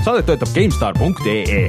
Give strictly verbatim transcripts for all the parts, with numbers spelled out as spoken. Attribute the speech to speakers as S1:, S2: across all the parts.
S1: Saadet toetab GameStar punkt ee.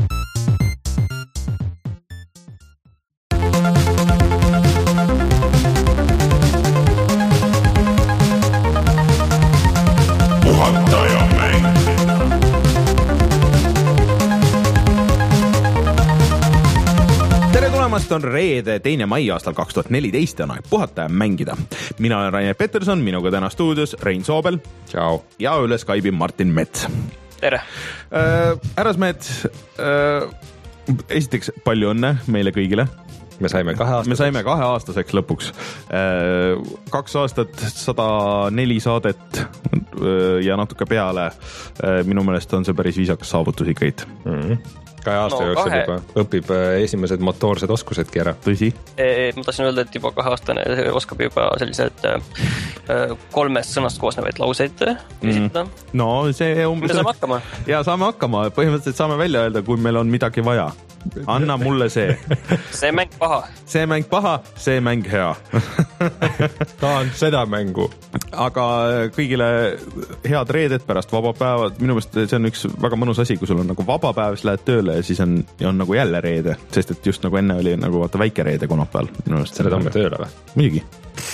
S1: On reede teine mai aastal kaks tuhat neliteist ja on aeg puhata ja mängida. Mina olen Rainer Peterson, minuga täna stuudios Rein Soobel.
S2: Ciao.
S1: Ja üle Skype'i Martin Mets.
S3: Tere.
S1: Äh, härrasmehed, äh, esiteks palju õnne meile kõigile.
S2: Me saime kahe aastaseks.
S1: Me saime kahe aastaseks lõpuks. Äh, kaks aastat, sada neli saadet äh, ja natuke peale. Äh, minu meelest on see päris viisakas saavutus ikka.
S2: Mm-hmm. Kahe aasta no, jooksul
S3: kahe...
S2: juba õpib esimesed motoorsed oskusedki ära.
S1: Tõsi?
S3: E, ma tahtsin öelda, et juba kahe aastane oskab juba sellised äh, kolmest sõnast koosnevaid lauseid esitada. Mm.
S1: No see umbes...
S3: Me saame hakkama.
S1: Ja saame hakkama. Põhimõtteliselt saame välja öelda, kui meil on midagi vaja. Anna mulle see.
S3: See mäng paha.
S1: See mäng paha, see mäng hea.
S2: Tahan seda mängu.
S1: Aga kõigile head reedet pärast vaba päeva. Minu meelest see on üks väga mõnus asi, kui sul on nagu vaba päev, siis lähed tööle ja siis on, ja on nagu jälle reede. Sest et just nagu enne oli nagu vaata väike reede kolmapäeval.
S2: Selle toome tööle või?
S1: Muidugi.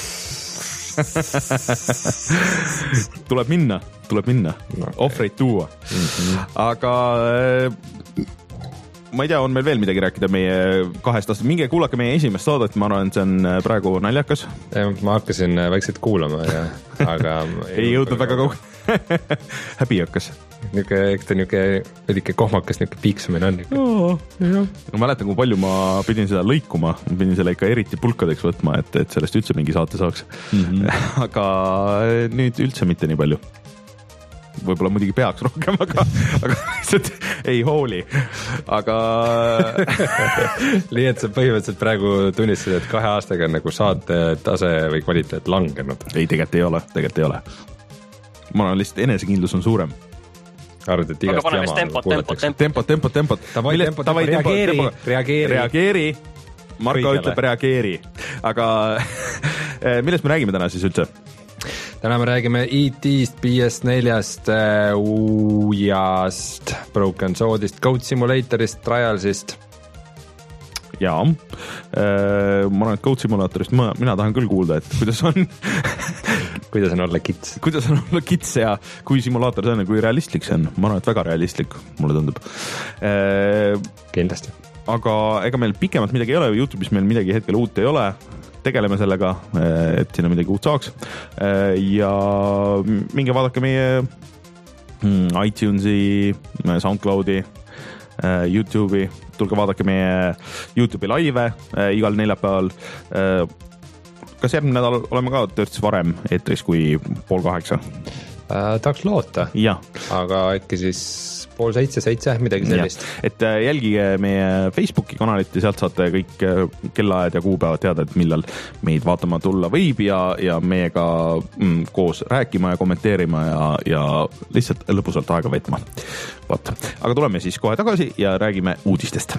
S1: tuleb minna, tuleb minna. No, okay. Ohvreid tuua. Mm-hmm. Aga... ma ei tea, on meil veel midagi rääkida meie kahest aastast. Minge kuulake meie esimest saadet, ma arvan, see on praegu naljakas.
S2: Ma hakkasin väikselt kuulama, ja, aga...
S1: ei jõudnud väga kaug. Häbi hakkas.
S2: Niuke, eks ta niuke, vedike kohmakas, niuke piiksumine on.
S1: Oh, ma mäletan, kui palju ma pidin seda lõikuma. Ma pidin selle ikka eriti pulkadeks võtma, et, et sellest üldse mingi saate saaks. Mm-hmm. Aga nüüd üldse mitte nii palju. Võib-olla muidugi peaks rohkem, aga, aga lihtsalt ei hooli. Aga
S2: nii, et sa põhimõtteliselt praegu tunnistasid, et kahe aastaga on nagu saate tase või kvaliteet langenud.
S1: Ei, tegelikult ei ole, tegelikult ei ole. Ma olen lihtsalt, enesekindlus on suurem.
S2: Arvad, et igast jama
S3: tempo, tempo, tempo,
S1: tempo, tempo, tempo.
S2: Tavai, tempo, tempo, reageeri, reageeri.
S1: Reageeri. Marko ütleb reageeri. Aga millest me räägime täna siis üldse?
S2: Täna me räägime E T-st, P S neljast, Ouijast, Broken Swordist, Goat Simulatorist, Trialsist.
S1: Jaa, ma arvan, et Goat Simulatorist ma, mina tahan küll kuulda, et kuidas on
S2: kuidas on olla kits.
S1: Kuidas on olla kits ja kui simulaator see on ja kui realistlik see on. Ma arvan, et väga realistlik, mulle tundub.
S2: Kindlasti.
S1: Aga ega meil pikemalt midagi ei ole, YouTube'is meil midagi hetkel uut ei ole. Tegeleme sellega, et sinna midagi uut saaks. Ja minge vaadake meie iTunesi, SoundCloudi, YouTube'i. Tulge vaadake meie YouTube'i laive igal neljapäeval. Kas järgmine nädal oleme ka törts varem eetris kui pool kaheksa?
S2: Äh, tahaks loota.
S1: Ja.
S2: Aga äkki siis pool seitse, seitse, midagi sellist.
S1: Ja. Et jälgige meie Facebooki kanalit ja sealt saate kõik kellaajad ja kuupäevad teada, et millal meid vaatama tulla võib ja, ja meiega mm, koos rääkima ja kommenteerima ja, ja lihtsalt lõpusalt aega vetma. Vaat. Aga tuleme siis kohe tagasi ja räägime uudistest.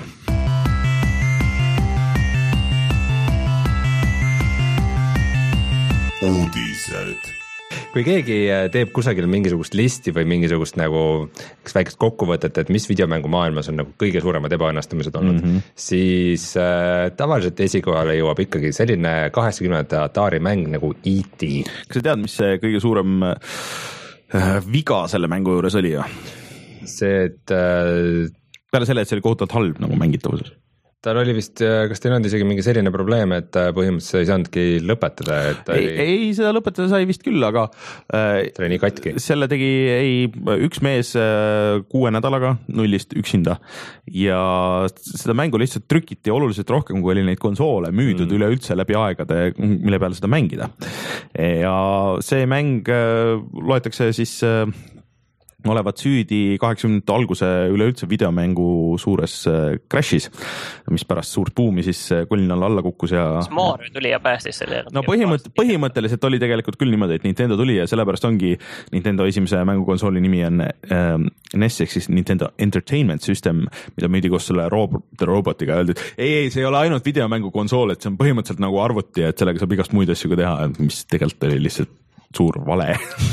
S2: Uudised. Kui keegi teeb kusagil mingisugust listi või mingisugust nagu väikest kokkuvõtet, et mis videomängu maailmas on nagu kõige suuremad ebaõnnestumised olnud, mm-hmm. siis äh, tavaliselt esikohale jõuab ikkagi selline kaheksakümnendate Atari mäng nagu E T.
S1: Kas sa tead, mis see kõige suurem äh, viga selle mängu juures oli? Ja?
S2: See, et... Äh,
S1: peale selle, et see oli kohutavalt halb nagu mängitavuses.
S2: Tal oli vist, kas teil on isegi mingi selline probleem, et põhimõtteliselt ei saanudki lõpetada? Et
S1: ei, ei, ei, seda lõpetada sai vist küll, aga
S2: äh, see oli nii katki.
S1: Selle tegi ei, üks mees äh, kuue nädalaga nullist üksinda ja seda mängu lihtsalt trükiti oluliselt rohkem, kui oli neid konsoole müüdud mm. üleüldse läbi aegade, mille peale seda mängida. Ja see mäng äh, loetakse siis... Äh, olevat süüdi kaheksakümnendate alguse üleüldse videomängu suures crashis, mis pärast suurt buumi siis kolinal alla kukkus ja...
S3: Mario tuli ja päästis selle.
S1: No põhimõtt, põhimõtteliselt oli tegelikult küll niimoodi, et Nintendo tuli ja sellepärast ongi Nintendo esimese mängukonsooli nimi on äh, N E S ehk siis Nintendo Entertainment System, mida müüdi koos selle Rob- The Robotiga öeldi, et ei, ei, see ei ole ainult videomängukonsool, et see on põhimõtteliselt nagu arvuti, et sellega saab igast muid asju ka teha, mis tegelikult oli lihtsalt suur vale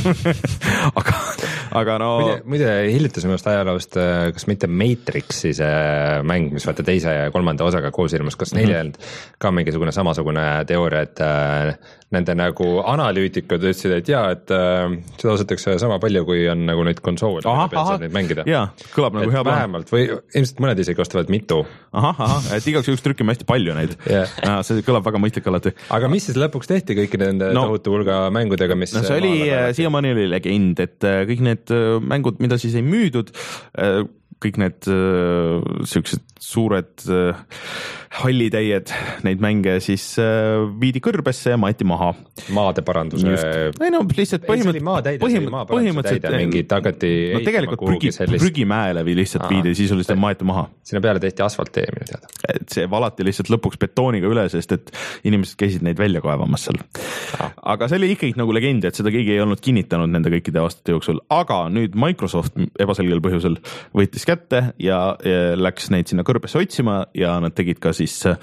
S1: aga, aga no
S2: muide, muide hiljuti minu ajaloost, kas mitte Matrixi see mäng, mis vaata teise ja kolmanda osaga koos ilmus, kas neil ei olnud mm-hmm. ka mingisugune samasugune teooria, et äh, nende nagu analüütikud ütlesid, et jaa, et äh, seda osatakse sama palju, kui on nagu neid konsoole, neid mängida.
S1: Jaa, kõlab nagu
S2: et
S1: hea plaan.
S2: Vähemalt või ilmselt mõned isegi ostavad mitu.
S1: Ahah, ahah, et igaks juhuks trükkime hästi palju neid yeah. Ja, see kõlab väga mõistlik alati.
S2: Aga mis siis lõpuks tehti kõiki nende no, tohutu hulga mängudega, mis
S1: no see oli, siiamaani oli legend, et kõik need mängud, mida siis ei müüdud, kõik need siuksed suured hallitäied, neid mänge siis viidi kõrbesse ja maeti maha.
S2: Maade paranduse.
S1: ei no lihtsalt põhimõtteliselt
S2: põhimõtteliselt põhimõtteliselt mingi tagati
S1: no tegelikult prügi, sellist... prügimäele või lihtsalt Aha. viidi, sisuliselt maeti maha.
S2: Sinna peale tehti asfalttee, minu teada.
S1: Et see valati lihtsalt lõpuks betooniga üle, sest et inimesed käisid neid välja kaevamas seal. Aha. Aga see oli ikkagi nagu legend, et seda keegi ei olnud kinnitanud nende kõikide aastate jooksul, aga nüüd Microsoft ebaselgel põhjusel võttis kätte ja, ja läks neid sinna kõrbesse otsima ja nad tegid ka siis äh,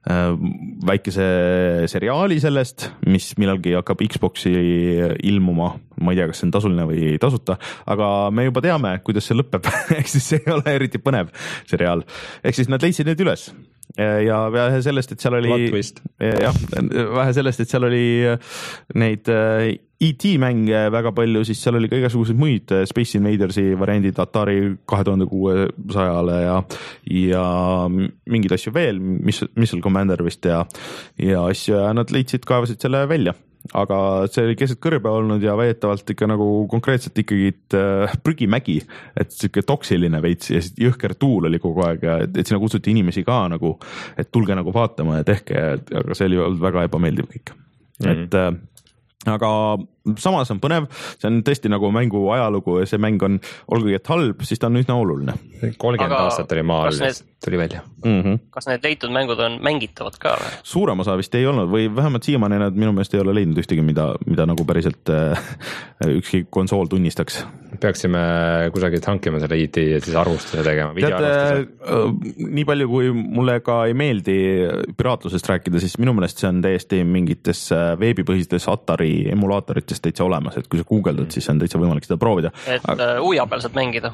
S1: väikese seriaali sellest, mis millalgi hakkab Xboxi ilmuma, ma ei tea, kas see on tasuline või tasuta, aga me juba teame, kuidas see lõpeb ehk siis see ei ole eriti põnev seriaal, ehk siis nad leidsid need üles ja vähe sellest, et seal oli jah, vähe sellest, et seal oli neid E T mänge väga palju, siis seal oli ka igasuguseid muid Space Invadersi variandid Atari kahe tuhande kuuesajale ja, ja mingeid asju veel, mis, Missile Commander vist ja, ja asju ja nad leidsid, kaevasid selle välja. Aga see oli keset kõrbe olnud ja väidetavalt ikka nagu konkreetselt ikkagi prügimägi, et siuke toksiline veits ja jõhker tuul oli kogu aeg ja et, et sinna kutsuti inimesi ka nagu, et tulge nagu vaatama ja tehke, aga see oli olnud väga ebameeldiv kõik. Mm-hmm. Et aga samas on põnev, see on tõesti nagu mängu ajalugu ja see mäng on, olgugi et halb, siis ta on üsna oluline.
S2: kolmkümmend aga aastat oli maal, need... tuli välja. Mm-hmm.
S3: Kas need leitud mängud on mängitavad ka? Või?
S1: Suurem osa vist ei olnud või vähemalt siiamaani nad minu meelest ei ole leidnud ühtegi, mida, mida nagu päriselt äh, ükski konsool tunnistaks.
S2: Peaksime kusagilt hankima selle I T ja siis arvustuse tegema.
S1: Tead, äh, nii palju kui mulle ka ei meeldi piraatlusest rääkida, siis minu meelest see on täiesti mingites veebipõhistes Atari emulaatorites täitsa olemas, et kui sa guugeldad, siis on täitsa võimalik seda proovida.
S3: Et aga... uja peal saad mängida.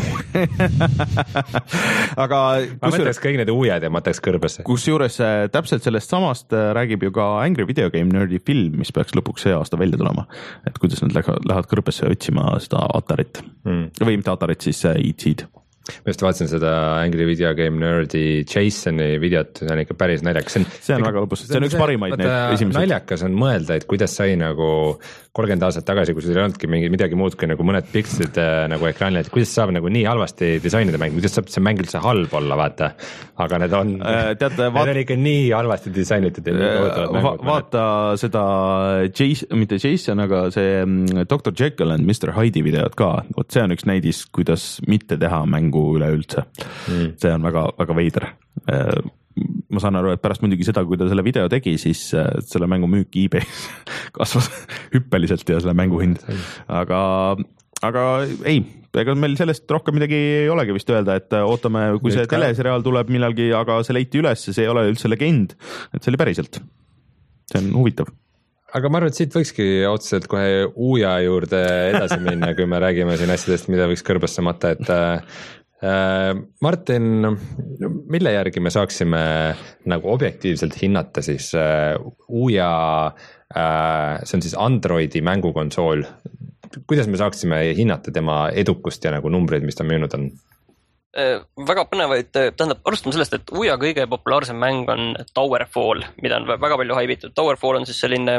S1: aga
S2: ma mõtleks kõik need ujad ja mõtleks kõrbesse.
S1: Kus juures täpselt sellest samast räägib ju ka Angry Video Game Nerdi film, mis peaks lõpuks see aasta välja tulema. Et kuidas nad lähevad kõrbesse otsima seda Atarit. Hmm. Või mitte Atarit, siis E T-d.
S2: Ma just vaatasin seda Angry Video Game Nerdi Jasoni videot, see on ikka päris naljakas.
S1: See on, see on väga lõbus, see on üks parimaid need esimesed.
S2: Naljakas on mõelda, et kuidas sai nagu kolmkümmend aastat tagasi, kui sul ei olnudki mingi, midagi muud kui nagu mõned pikslid nagu ekraanil, et kuidas saab nagu nii halvasti disainida mäng, kuidas saab see mäng üldse halb olla, vaata. Aga need on, äh, tead, need vaat... on ikka nii halvasti disainitud.
S1: Va vaata seda Jason, mitte Jason, aga see doktor Jekyll and mister Hyde videot ka, vot see on üks näidis, kuidas mitte teha mängu üleüldse. Mm. See on väga, väga veider. Ma saan aru, et pärast muidugi seda, kui ta selle video tegi, siis selle mängu müük eBay's kasvas hüppeliselt ja selle mängu hind. Aga, aga ei, ega meil sellest rohkem midagi ei olegi vist öelda, et ootame, kui Nüüd see ka... teleseriaal tuleb millalgi, aga see leiti üles, see ei ole üldse legend, et see oli päriselt. See on huvitav.
S2: Aga ma arvan, et siit võikski otseselt kohe uja juurde edasi minna, kui me räägime siin asjadest, mida võiks kõrbesse matta, et äh, Martin, mille järgi me saaksime nagu objektiivselt hinnata siis äh, uja, äh, see on siis Androidi mängukonsool, kuidas me saaksime hinnata tema edukust ja nagu numbreid, mis ta müünud on?
S3: Väga põnevaid, tähendab, alustame sellest, et uja kõige populaarsem mäng on Towerfall, mida on väga palju haibitud. Towerfall on siis selline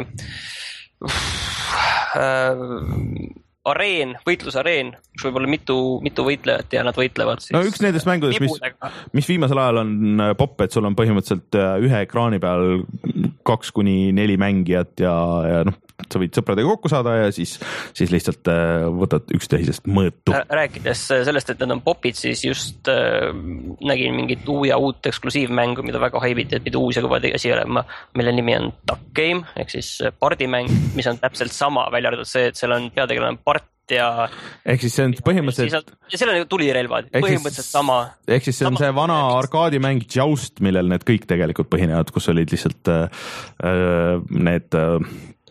S3: äh, areen, võitlusareen, kus võib olla mitu, mitu võitlejat ja nad võitlevad siis.
S1: No üks nendest mängudest, mis, mis viimasel ajal on popp, et sul on põhimõtteliselt ühe ekraani peal kaks kuni neli mängijat ja, ja noh, sa võid sõpradega kokku saada ja siis, siis lihtsalt võtad üksteisest mõõtu.
S3: Rääkides sellest, et need on popid, siis just äh, nägin mingit uja uut eksklusiivmängu, mida väga haibiti, et mida uus ja kõva asi olema, mille nimi on Duck Game, ehk siis pardimäng, mis on täpselt sama, välja arvatud see, et seal on peategelane part ja
S1: ehk siis see on põhimõtteliselt
S3: ja seal on tulirelvad, põhimõtteliselt sama.
S1: Ehk siis see on see vana arkaadimäng Joust, millel need kõik tegelikult põhinevad, kus olid lihtsalt äh, need äh,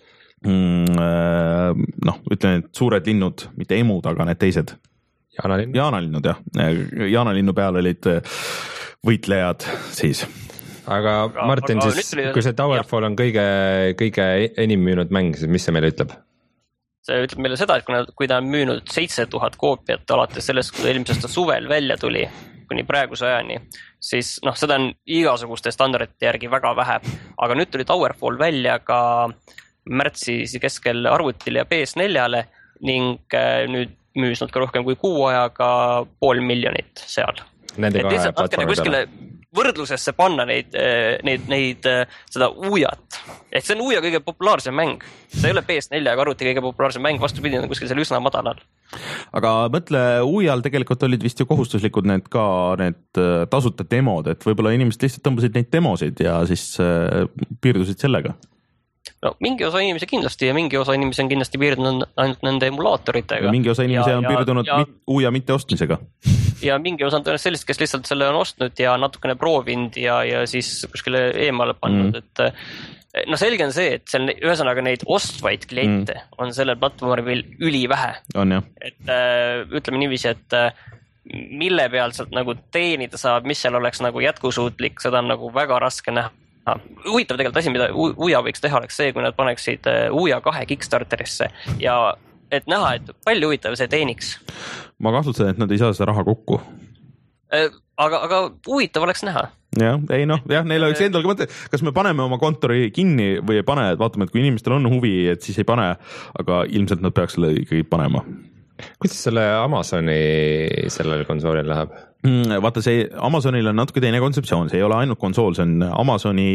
S1: mm, noh, ütlen, et suured linnud, mitte emud, aga need teised.
S2: Jaanalinnud.
S1: Jaanalinnud, jah. Jaanalinnu peal olid võitlejad siis.
S2: Aga Martin, aga, siis tuli, kui see Towerfall on kõige, kõige enim müünud mäng, siis mis see meile ütleb?
S3: See ütleb meile seda, et kui, nad, kui ta on müünud seitse tuhat koopiat alates sellest, kui ta eelmisest suvel välja tuli kuni praeguse ajani, siis noh, seda on igasuguste standardite järgi väga vähe, aga nüüd tuli Towerfall välja ka märtsi keskel arvutile ja P S neljale ning nüüd müüs nad ka rohkem kui kuu ajaga pool miljonit seal.
S2: Nende kahe platvormi
S3: kuskile võrdlusesse panna neid, neid, neid, seda Ouijat. Et see on Ouija kõige populaarsem mäng. See ei ole P S neli aga arvuti kõige populaarsem mäng, vastupidi on kuskil seal üsna madalal.
S1: Aga mõtle, Ouijal tegelikult olid vist ju kohustuslikud need ka need tasuta demod, et võib-olla inimesed lihtsalt tõmbasid neid demosid ja siis piirdusid sellega.
S3: No mingi osa inimesi kindlasti ja mingi osa inimesi on kindlasti piirdunud ainult nende emulaatoritega.
S1: Mingi osa inimesi ja, on piirdunud ja, mit, Ouija mitte ostmisega.
S3: Ja mingi osa on tõenäoliselt sellist, kes lihtsalt selle on ostnud ja natukene proovinud ja, ja siis kuskile eemale pannud, mm. et no selge on see, et seal ühesõnaga neid ostvaid kliente mm. on sellel platvormil ülivähe.
S1: On jah.
S3: Et äh, ütleme niiviisi, et äh, mille pealt sealt nagu teenida saab, mis seal oleks nagu jätkusuutlik, seda on nagu väga raske näha. Huvitav tegelikult asi, mida Ouija võiks teha, oleks see, kui nad paneksid Ouija kahe Kickstarterisse ja et näha, et palju huvitav see teeniks.
S1: Ma kahtlustan, et nad ei saa seda raha kokku.
S3: Aga, aga huvitav oleks näha.
S1: Jah, ei noh, jah, neil oleks endalgi mõte, kas me paneme oma kontori kinni või ei pane, et vaatame, et kui inimestel on huvi, et siis ei pane, aga ilmselt nad peaks selle ikkagi panema.
S2: Kuidas selle Amazoni sellel konsoolil läheb?
S1: Vaata, see Amazonil on natuke teine kontseptsioon, see ei ole ainult konsool, see on Amazoni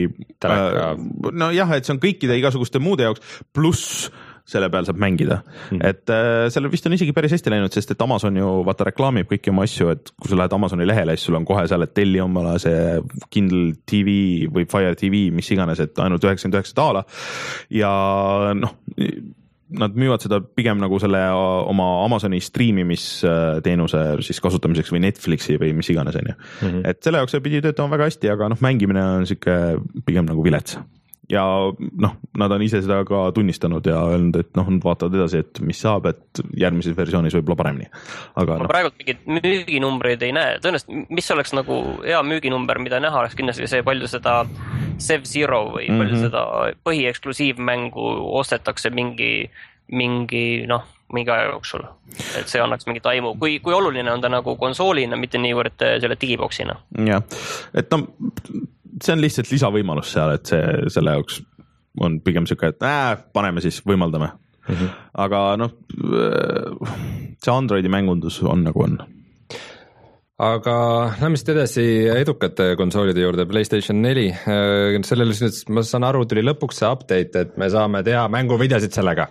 S1: äh, no jah, et see on kõikide igasuguste muude jaoks, pluss selle peal saab mängida mm. et äh, selle vist on isegi päris hästi läinud, sest et Amazon ju vaata reklaamib kõiki oma asju, et kui sa lähed Amazoni lehele, siis sul on kohe seal, et telli omale see Kindle T V või Fire T V, mis iganes, et ainult üheksakümmend üheksa daala ja noh, nad müüvad seda pigem nagu selle oma Amazoni striimimisteenuse siis kasutamiseks või Netflixi või mis iganes on ju. Mm-hmm. Et selle jaoks see pidi töötama väga hästi, aga noh, mängimine on siuke pigem nagu vilets. Ja noh, nad on ise seda ka tunnistanud ja öelnud, et noh, nad vaatavad edasi, et mis saab, et järgmises versioonis võib-olla paremini. Aga
S3: ma
S1: no.
S3: praegult mingid müüginumbreid ei näe. Tõenäoliselt, mis oleks nagu hea müüginumber, mida näha oleks kindlasti see, palju seda Sub-Zero või mm-hmm. palju seda põhieksklusiivmängu ostetakse mingi, mingi noh, mingi aja jooksul. Et see annaks mingit aimu. Kui, kui oluline on ta nagu konsoolina, mitte niivõrd selle digiboksina.
S1: Jah, et no see on lihtsalt lisavõimalus seal, et see selle jaoks on pigem siuke, et äh, paneme siis, võimaldame. Mm-hmm. Aga noh, see Androidi mängundus on nagu on.
S2: Aga lähme siit edasi edukate konsoolide juurde, PlayStation neli. Sellele nüüd, ma saan aru, tuli lõpuks see update, et me saame teha mänguvideosid sellega.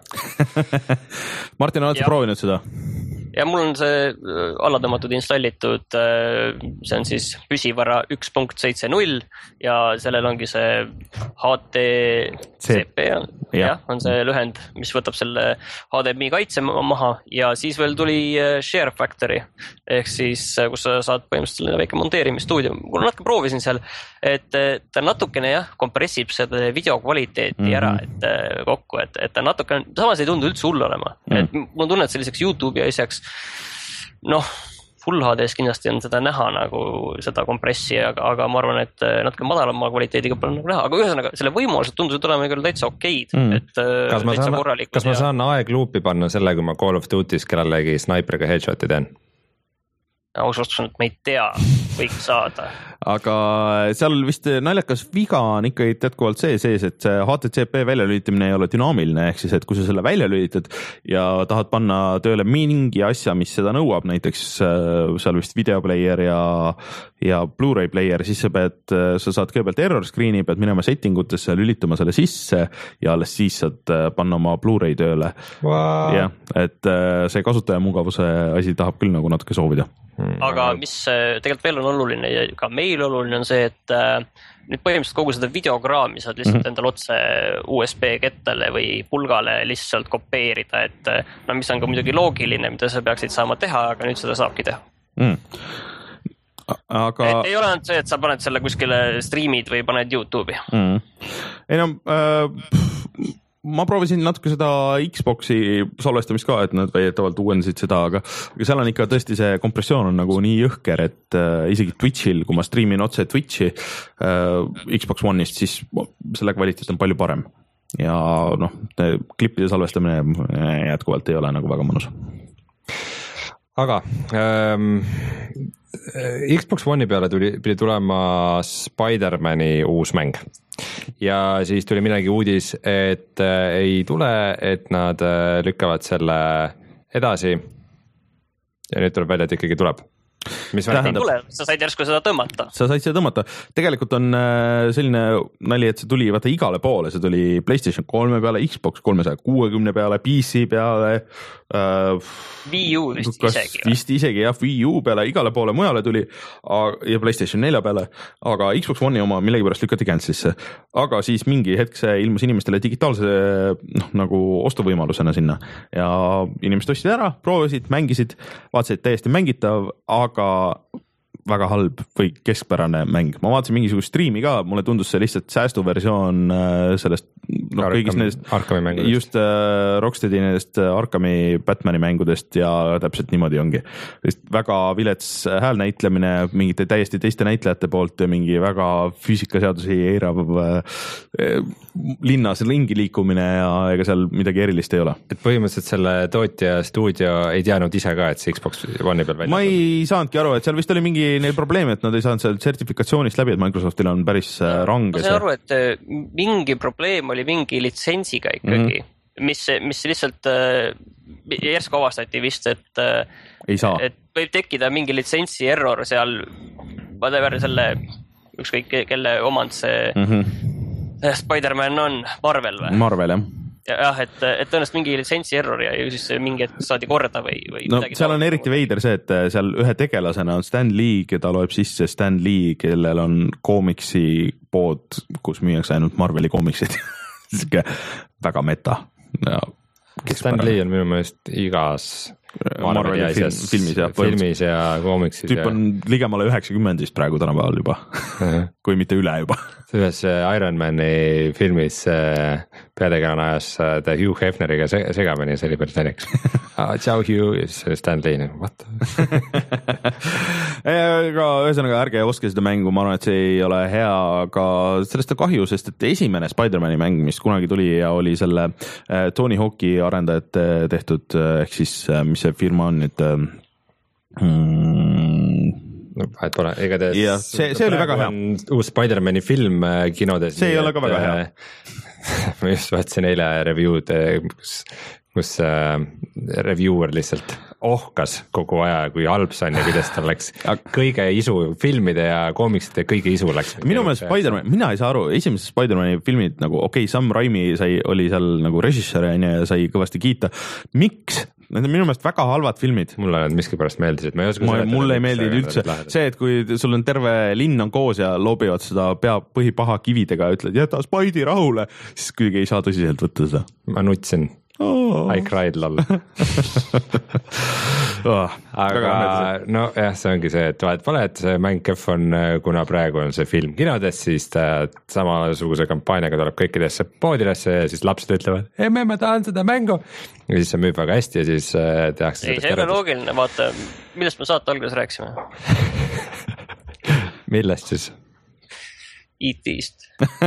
S1: Martin, oled sa proovinud seda?
S3: Ja mul on see alla tõmmatud installitud, see on siis püsivara üks punkt seitse null ja sellel ongi see H D C P, jah, on see lühend, mis võtab selle H D M I kaitse maha ja siis veel tuli Share Factory, ehk siis kus sa saad põhimõtteliselt väike monteerimisstuudio. Mul natuke proovisin seal, et ta natukene jah, kompressib seda videokvaliteeti mm-hmm. ära et, kokku, et, et ta natukene, samas ei tundu üldse hull olema. Mm-hmm. Et mul tunne, et selliseks YouTube'i asjaks noh, Full H D-s kindlasti on seda näha nagu seda kompressi, aga, aga ma arvan, et natuke madalama kvaliteediga pole nagu näha, aga ühesõnaga selle võimalused tundusid olema küll täitsa okeid, mm. et
S2: kas ma
S3: täitsa
S2: saan,
S3: korralikud.
S2: Kas ma ja... saan aegluupi panna selle, kui ma Call of Duty's kellelegi snaipriga headshoti teen?
S3: Austustus on, et me ei tea, võiks saada.
S1: Aga seal vist naljakas viga on ikka jätkuvalt see sees, et see H D C P väljalülitamine ei ole dünaamiline, ehk siis, et kui sa selle välja lülitad ja tahad panna tööle mingi asja, mis seda nõuab, näiteks seal vist videoplayer ja, ja Blu-ray player, siis sa pead, sa saad kõigepealt error screen'i, pead minema settingutesse, lülitama selle sisse ja alles siis saad panna oma Blu-ray tööle.
S2: Wow.
S1: Ja, et see kasutajamugavuse asi tahab küll nagu natuke soovida.
S3: Aga mis tegelikult veel on oluline ja ka meil oluline on see, et nüüd põhimõtteliselt kogu seda videokraami saad lihtsalt mm-hmm. endale otse U S B kettale või pulgale lihtsalt kopeerida, et no mis on ka muidugi loogiline, mida sa peaksid saama teha, aga nüüd seda saabki teha. Mm.
S1: Aga...
S3: Et ei ole ainult see, et sa paned selle kuskile streamid või paned YouTube'i.
S1: Mm. Ei no... Äh... ma proovisin natuke seda Xbox'i salvestamist ka, et nad väidetavalt uuendasid seda, aga seal on ikka tõesti see kompressioon on nagu nii jõhker, et äh, isegi Twitch'il, kui ma striimin otse Twitch'i äh, Xbox One'ist, siis selle kvaliteet on palju parem ja noh, klippide salvestamine jätkuvalt ei ole nagu väga mõnus.
S2: Aga ähm, Xbox One'i peale tuli, pidi tulema Spider-Mani uus mäng ja siis tuli midagi uudis, et äh, ei tule, et nad äh, lükkavad selle edasi ja nüüd tuleb välja, et ikkagi tuleb. Mis
S3: tähendab? Tule, sa said järsku seda tõmmata.
S1: Sa said seda tõmmata. Tegelikult on selline nali, et see tuli vaata igale poole, see tuli PlayStation kolme peale, Xbox kolmesaja kuuekümne peale, P C peale. Äh,
S3: Wii U vist isegi.
S1: Vist isegi jah, Wii U peale, igale poole mujale tuli ja PlayStation nelja peale, aga Xbox One'i oma millegipärast lükati cancelisse. Aga siis mingi hetk see ilmus inimestele digitaalse noh, nagu ostuvõimalusena sinna ja inimesed ostsid ära, proovisid, mängisid, vaatasid täiesti mängitav, aga väga halb või keskpärane mäng. Ma vaatasin mingisugust striimi ka, mulle tundus see lihtsalt säästuversioon sellest no,
S2: Arkham,
S1: kõigist nendest,
S2: Arkhami mängudest.
S1: Just uh, Rocksteadi nendest Arkhami Batmani mängudest ja täpselt niimoodi ongi. Sest väga vilets häälnäitlemine mingite täiesti teiste näitlejate poolt ja mingi väga füüsikaseadusi eirav uh, linnas ringi liikumine ja ega seal midagi erilist ei ole.
S2: Et põhimõtteliselt selle tootja stuudio ei teadnud ise ka, et see Xbox One'i peal välja.
S1: Ma ei saanudki aru, et seal vist oli mingi neil probleemi, et nad ei saanud seal sertifikatsioonist läbi, et Microsoftil on päris range.
S3: Ma sain aru, et mingi probleem oli mingi litsensiga ikkagi, mm-hmm. mis, mis lihtsalt järsku avastati vist, et, et võib tekkida mingi litsentsi error seal, whatever selle, ükskõik kelle omand see mm-hmm. Spider-Man on, Marvel või?
S1: Marvel, jah.
S3: jah, et, et tõenäoliselt mingi litsentsi error ja ju siis mingi hetk saadi korda või, või
S1: no seal on eriti veider see, et seal ühe tegelasena on Stan Lee, keda loeb sisse Stan Lee, kellel on koomiksi pood, kus müüakse ainult Marveli koomiksid väga meta ja
S2: Stan Lee on minu meelest igas
S1: Marveli film, filmis ja
S2: filmis ja koomiksis.
S1: Tüüp on ligemale üheksakümnendist praegu tänapäeval juba kui mitte üle juba.
S2: Ühes Iron Mani filmis peategelane ajas ta Hugh Hefneriga segamini, see oli päris naljakas. Ciao Hugh ja siis Stan Lee, what?
S1: Aga ühesõnaga ärge oske seda mängu, ma arvan, et see ei ole hea, aga sellest on kahju, sest et esimene Spider-Mani mäng, mis kunagi tuli ja oli selle Tony Hawk'i arendajate tehtud, ehk siis mis see firma on nüüd hmm,
S2: no vahet pole, igatahes
S1: ja see, see oli väga hea.
S2: Uus Spider-Mani film kinodes.
S1: See ei ole ka väga hea.
S2: Ma just vaatasin eile review'd, kus, kus äh, reviewer lihtsalt ohkas kogu aja, kui halb see on ja kuidas tal läks kõige isu filmide ja koomiksite kõige isu läks.
S1: Minu meelest Spider-Man, mina ei saa aru, esimesed Spider-Mani filmid nagu okei okay,, Sam Raimi sai, oli seal nagu režissöör ja sai kõvasti kiita. Miks? Need on minu meelest väga halvad filmid.
S2: Mulle nad miskipärast meeldisid, ma ei oska
S1: ma, mulle ei meeldinud üldse see, et kui sul on terve linn on koos ja loobivad seda pea põhipaha kividega ja ütled, jäta Spidey rahule, siis kuidagi ei saa tõsiselt võtta seda.
S2: Ma nutsin. Oh. I cried lol. oh, aga no jah, see ongi see, et vahet pole, et see mäng kehv on, kuna praegu on see film kinodes, siis ta samasuguse kampaaniaga tuleb kõikidesse poodidesse ja siis lapsed ütlevad, ei me, ma tahan seda mängu ja siis see müüb väga hästi ja siis tehakse
S3: ei, see ei ole loogiline, vaata, millest me saate alguses rääkisime?
S2: Millest siis?
S3: E T-st.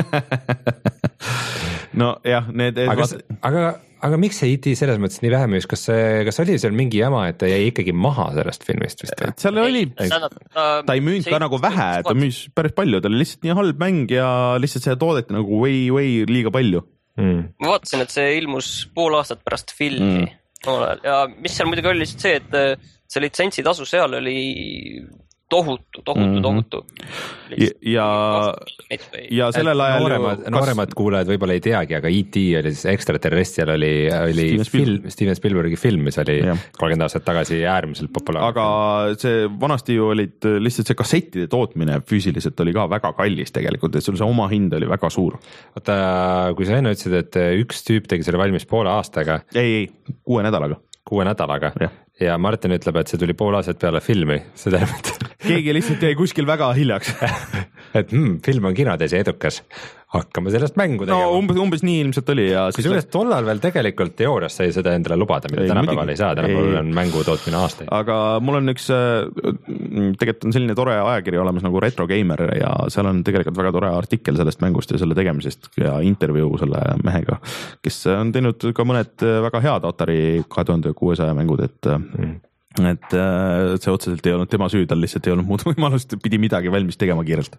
S1: no jah, need
S2: aga, vaat... aga, aga miks see E T selles mõttes nii vähe müüs, kas see, kas oli seal mingi jama, et ta jäi ikkagi maha sellest filmist vist?
S1: seal oli, ta, ta ei müünud ka nagu vähe, ta müüs päris palju, ta oli lihtsalt nii halb mäng ja lihtsalt seda toodeti nagu way, way liiga palju.
S3: Mm. Ma vaatasin, et see ilmus pool aastat pärast filmi mm. ja mis seal muidugi oli lihtsalt see, et see litsentsi tasu seal oli tohutu, tohutu, mm-hmm. tohutu.
S1: Ja, ja sellel ajal
S2: nooremad, kas... nooremad kuulajad võib-olla ei teagi, aga E T oli siis Extraterrestrial oli, oli Steven, film, Steven Spielbergi film, mis oli kolmkümmend aastat tagasi äärmiselt populaarne.
S1: Aga see vanasti ju olid lihtsalt see kassettide tootmine füüsiliselt oli ka väga kallis tegelikult, et sul see oma hind oli väga suur.
S2: Oota, kui sa enne ütlesid, et üks tüüp tegi selle valmis poole aastaga.
S1: Ei, ei, kuue nädalaga.
S2: Kuue nädalaga. Ja. ja Martin ütleb, et see tuli pool aastat peale filmi, see tähendab, et
S1: keegi lihtsalt jäi kuskil väga hiljaks
S2: et hmm, film on kinodes ja edukas, hakkame sellest mängu tegema.
S1: No umbes, umbes nii ilmselt oli ja
S2: kui sellest tollal veel tegelikult teoorias sai seda endale lubada, mida tänapäeval ei saa, tänapäeval on mängu tootmine aastaid.
S1: Aga mul on üks, tegelikult on selline tore ajakiri olemas nagu Retro Gamer ja seal on tegelikult väga tore artikkel sellest mängust ja selle tegemisest ja intervjuu selle mehega, kes on teinud ka mõned väga head Atari kahe tuhande kuuesaja mängud, et mm. et see otseselt ei olnud tema süü, tal lihtsalt ei olnud muud võimalust, pidi midagi valmis tegema kiirelt.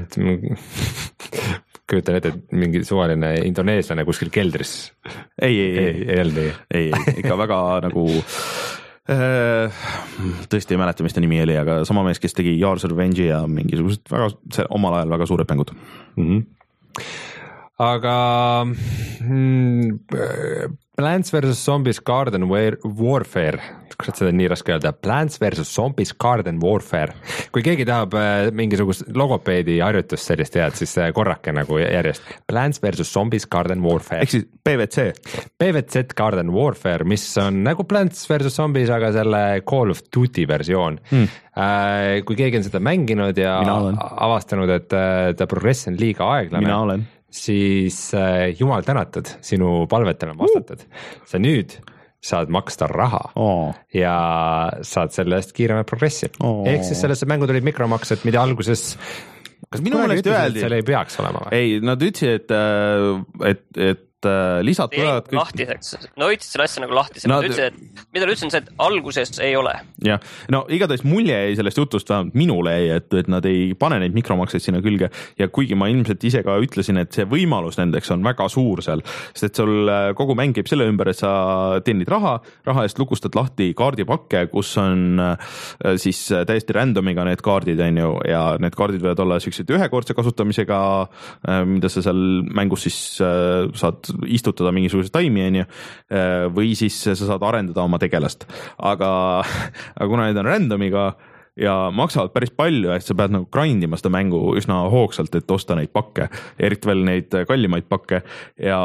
S2: Kujutan ette, et mingi suvaline indoneeslane kuskil keldris.
S1: Ei, ei, ei,
S2: ei, ei,
S1: ei, ei, ikka väga nagu äh, tõesti ei mäleta, mis ta nimi oli, aga sama mees, kes tegi Yars Revenge'i ja mingisugused väga, omal ajal väga suured mängud.
S2: Mm-hmm. Aga mm, Plants versus. Zombies Garden Warfare, kas seda on nii raske öelda, Plants versus. Zombies Garden Warfare, kui keegi tahab mingisugust logopeedi harjutust sellist head, siis korrake nagu järjest, Plants versus. Zombies Garden Warfare.
S1: Ehk siis P V C.
S2: P V C Garden Warfare, mis on nagu Plants versus. Zombies, aga selle Call of Duty versioon. Hmm. Kui keegi on seda mänginud ja avastanud, et ta progress on liiga aeglane.
S1: Mina olen.
S2: Siis äh, jumal tänatud, sinu palvetele on vastatud. Sa nüüd saad maksta raha oh. ja saad selle eest kiiremat progressi. Oh. Ehk siis sellesse mängu tulid mikromaksed, mida alguses
S1: kas minu mõnest öeldi?
S2: Selle ei peaks olema või?
S1: Ei, nad ütlesid, et, et, et lisad tulevad
S3: kõik... lahtiseks, no ütlesid selle asja nagu lahtiseks no, ütlesid, et, mida ta ütlesid, et alguses ei ole.
S1: Jah, no igatahes mulje ei sellest jutust, vähemalt minule ei, et, et nad ei pane neid mikromakseid sinna külge ja kuigi ma ilmselt ise ka ütlesin, et see võimalus nendeks on väga suur seal, sest et sul kogu mäng käib selle ümber, et sa teenid raha, raha eest lukustad lahti kaardipakke, kus on siis täiesti randomiga need kaardid, on ju, ja need kaardid võivad olla sellised ühekordse kasutamisega, mida sa seal mängus siis saad istutada mingisuguse taimi, on ju, või siis sa saad arendada oma tegelast. Aga, aga kuna need on randomiga ja maksavad päris palju, et sa pead nagu grindima seda mängu üsna hoogsalt, et osta neid pakke, eriti veel neid kallimaid pakke ja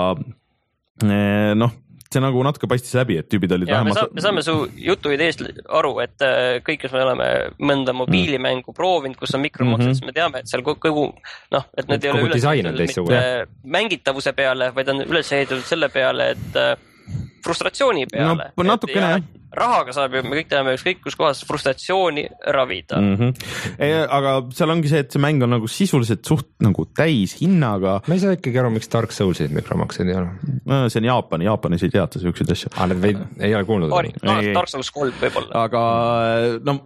S1: noh, see nagu natuke paistis läbi, et tüübid olid
S3: ja,
S1: vähemalt...
S3: Me, sa, me saame su jutu ideest aru, et kõik, kes me oleme mõnda mobiilimängu proovinud, kus on mikromaksed, mm -hmm. me teame, et seal kogu, noh, et need ei ole üles mängitavuse peale, vaid on üles ehitatud selle peale, et frustratsiooni peale.
S1: No, natukene, jah.
S3: Rahaga saab ju, me kõik teame ükskõik kus kohas frustratsiooni ravida.
S1: Mm -hmm. ei, aga seal ongi see, et see mäng on nagu sisuliselt suht nagu täis hinnaga.
S2: Ma ei saa ikkagi aru, miks Dark Soulsid mikromakseid ei ole.
S1: No, see on Jaapan, Jaapanis ei teata selliseid asju.
S2: Ah, need veid, ei ole kuulnud.
S3: Dark Souls kolm võib-olla.
S1: Aga no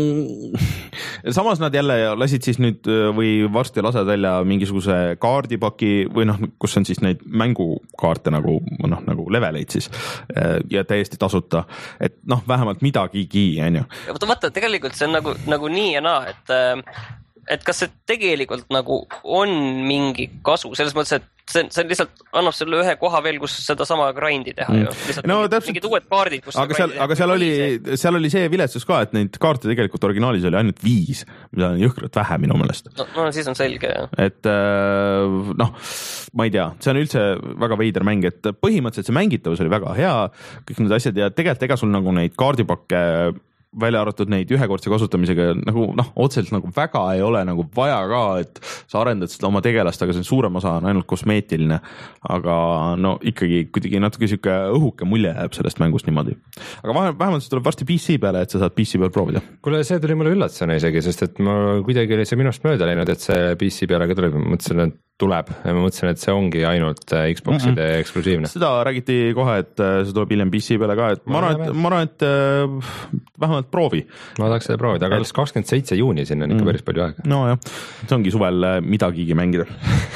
S1: samas nad jälle lasid siis nüüd või varsti lased välja mingisuguse kaardipaki või noh, kus on siis neid mängukaarte nagu, noh, nagu leveleid siis ja täiesti tasuta, et noh, vähemalt midagigi, on ju.
S3: Vaata, tegelikult see on nagu, nagu nii ja naa, et et kas see tegelikult nagu on mingi kasu, selles mõttes, et see, see lihtsalt annab selle ühe koha veel, kus seda sama grindi teha ju. Lihtsalt
S1: no,
S3: mingid,
S1: täpselt,
S3: mingid uued kaardid, kus
S1: aga seal, aga seal oli, seal oli see viletsus ka, et neid kaarte tegelikult originaalis oli ainult viis, mida on jõhkralt vähe minu meelest.
S3: No, no siis on selge, jah.
S1: Et noh, ma ei tea, see on üldse väga veider mäng, et põhimõtteliselt see mängitavus oli väga hea, kõik need asjad ja tegelikult ega sul nagu neid kaardipakke välja arvatud neid ühekordse kasutamisega nagu noh, otseselt nagu väga ei ole nagu vaja ka, et sa arendad seda oma tegelast, aga see suurem osa on ainult kosmeetiline, aga no ikkagi kuidagi natuke siuke õhuke mulje jääb sellest mängust niimoodi. Aga vähemalt see tuleb varsti P C peale, et sa saad P C peal proovida.
S2: Kuule, see tuli mulle üllatusena isegi, sest et ma kuidagi oli see minust mööda läinud, et see P C peale ka tuleb, ma mõtlesin, et tuleb ja ma mõtlesin, et see ongi ainult Xboxide mm -mm. eksklusiivne.
S1: Seda räägiti kohe, et see tuleb hiljem P C peale ka, et ma arvan, et, ma arvan, et vähemalt proovi.
S2: Ma tahaks seda proovida, aga alles kakskümmend seitse juuni sinna on ikka mm. päris palju aega.
S1: No jah, see ongi suvel midagigi mängida.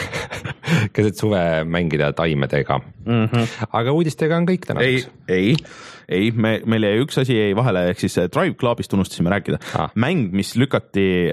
S2: Keset suve mängida taimedega mm. -hmm. Aga uudistega on kõik täna.
S1: Ei, ei, ei, me, meil jäi üks asi jäi vahele, ehk siis Drive Clubist unustasime rääkida. Ah. Mäng, mis lükati,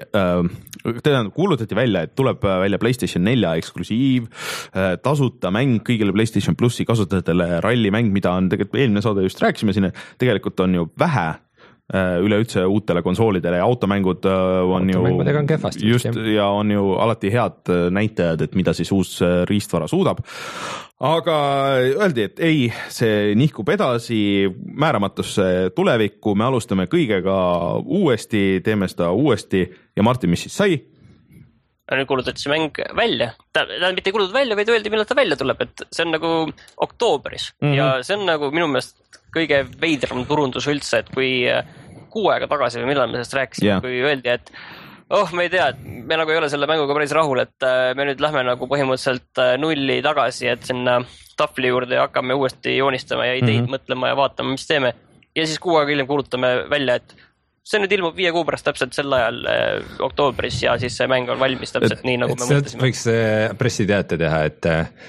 S1: äh, kuulutati välja, et tuleb välja PlayStation nelja eksklusiiv, äh, tasuta mäng kõigile PlayStation plussi kasutajatele, rallimäng, mida on tegelikult eelmine saade just rääkisime siin, tegelikult on ju vähe üleüldse uutele konsoolidele ja automängud on ju
S2: on kehvasti,
S1: just ja on ju alati head näitajad, et mida siis uus riistvara suudab. Aga öeldi, et ei, see nihkub edasi määramatusse tulevikku, me alustame kõigega uuesti, teeme seda uuesti ja Martin, mis siis sai?
S3: nüüd kuulutati see mäng välja, ta, ta mitte ei kuulutatud välja, vaid öeldi, millal ta välja tuleb, et see on nagu oktoobris mm-hmm. ja see on nagu minu meelest kõige veidram turundus üldse, et kui kuu aega tagasi või millal me sellest rääkisime yeah., kui öeldi, et oh, me ei tea, et me nagu ei ole selle mänguga päris rahul, et me nüüd lähme nagu põhimõtteliselt nulli tagasi, et sinna tahvli juurde ja hakkame uuesti joonistama ja ideid mm-hmm. mõtlema ja vaatama, mis teeme. Ja siis kuu aega hiljem kuulutame välja, et see nüüd ilmub viie kuu pärast täpselt sel ajal eh, oktoobris ja siis see mäng on valmis täpselt et, nii, nagu me mõtlesime.
S2: Võiks pressiteate teha, et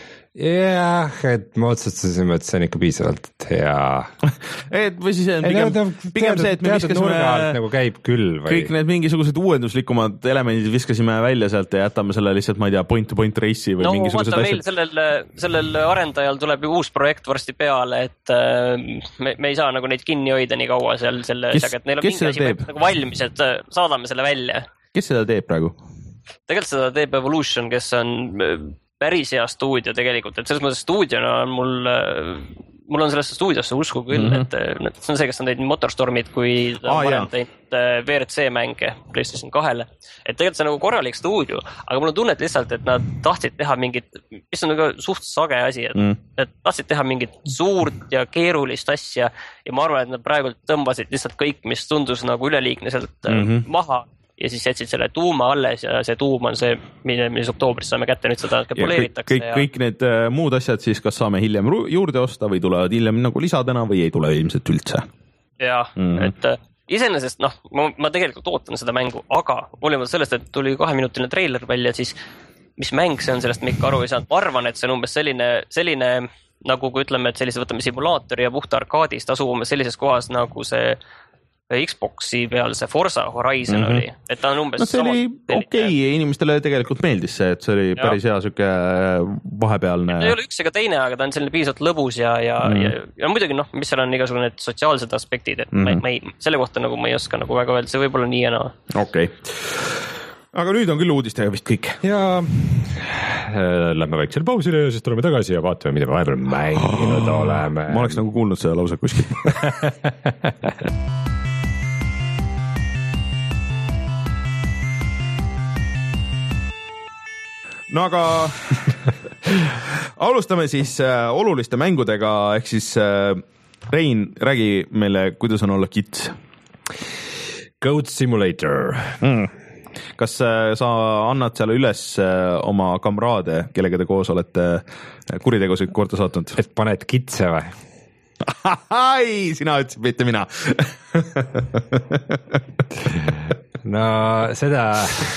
S2: jah, et me otsustasime, et see on ikka piisavalt hea.
S1: et või siis on pigem, ei, pigem see, et me viskasime
S2: nagu käib küll või?
S1: Kõik need mingisugused uuenduslikumad elemendid viskasime välja sealt ja jätame selle lihtsalt, ma ei tea, point to point race'i või no, mingisugused asjad. Meil
S3: sellel, sellel arendajal tuleb ju uus projekt varsti peale, et me, me ei saa nagu neid kinni hoida nii kaua seal selle asjaga, et neil on mingi asi nagu valmis, et saadame selle välja.
S1: Kes seda teeb praegu?
S3: Tegelikult seda teeb Evolution, kes on päris hea stuudio tegelikult, et selles mõttes stuudiona on mul, mul on sellesse stuudiosse usku küll, mm-hmm. et see on see, kes on teinud Motorstormid, kui ta
S1: ah,
S3: varem teinud V R C mänge PlayStation kahele. Et tegelikult see on nagu korralik stuudio, aga mul on tunnet lihtsalt, et nad tahtsid teha mingit, mis on nagu suht sage asi, et, mm. et tahtsid teha mingit suurt ja keerulist asja ja ma arvan, et nad praegu tõmbasid lihtsalt kõik, mis tundus nagu üleliigneselt mm-hmm. maha. Ja siis jätsid selle tuuma alles ja see tuum on see, mis oktoobris saame kätte, nüüd seda poleeritakse.
S1: Kõik, ja... kõik need uh, muud asjad siis kas saame hiljem juurde osta või tulevad hiljem nagu lisadena või ei tule ilmselt üldse.
S3: Jah, mm-hmm. et uh, iseenesest noh, ma, ma tegelikult ootan seda mängu, aga olimata sellest, et tuli kaheminutiline treiler välja, siis mis mäng see on, sellest me ikka aru ei saanud. Ma arvan, et see on umbes selline, selline nagu kui ütleme, et sellise võtame simulaatori ja puhta arkaadist asub umbes sellises kohas nagu see Xboxi peal see Forza Horizon mm-hmm. oli, et ta on umbes
S1: no see oli okei okay. ja inimestele tegelikult meeldis see, et see oli ja. päris hea süke vahepealne.
S3: Ta ei ole üks ega teine, aga ta on selline piisavalt lõbus ja, ja, mm. ja, ja muidugi noh, mis seal on igasugune need sotsiaalsed aspektid, et mm-hmm. ma, ma ei, selle kohta nagu ma ei oska nagu väga öelda, see võib olla nii ja naa.
S1: Okei okay. Aga nüüd on küll uudistega vist kõik.
S2: Ja lähme väiksele pausile ja siis tuleme tagasi ja vaatame, mida vahepeal mänginud oh, oleme.
S1: Ma oleks nagu kuulnud seda lausa kuskil. No aga alustame siis äh, oluliste mängudega, ehk siis äh, Rein, räägi meile, kuidas on olla kits.
S2: Goat Simulator mm.
S1: Kas äh, sa annad seal üles äh, oma kamraade, kellega te koos olete äh, kuritegusid korda saatnud?
S2: Et paned kitse või?
S1: Ai, sina ütlesid, mitte mina.
S2: No seda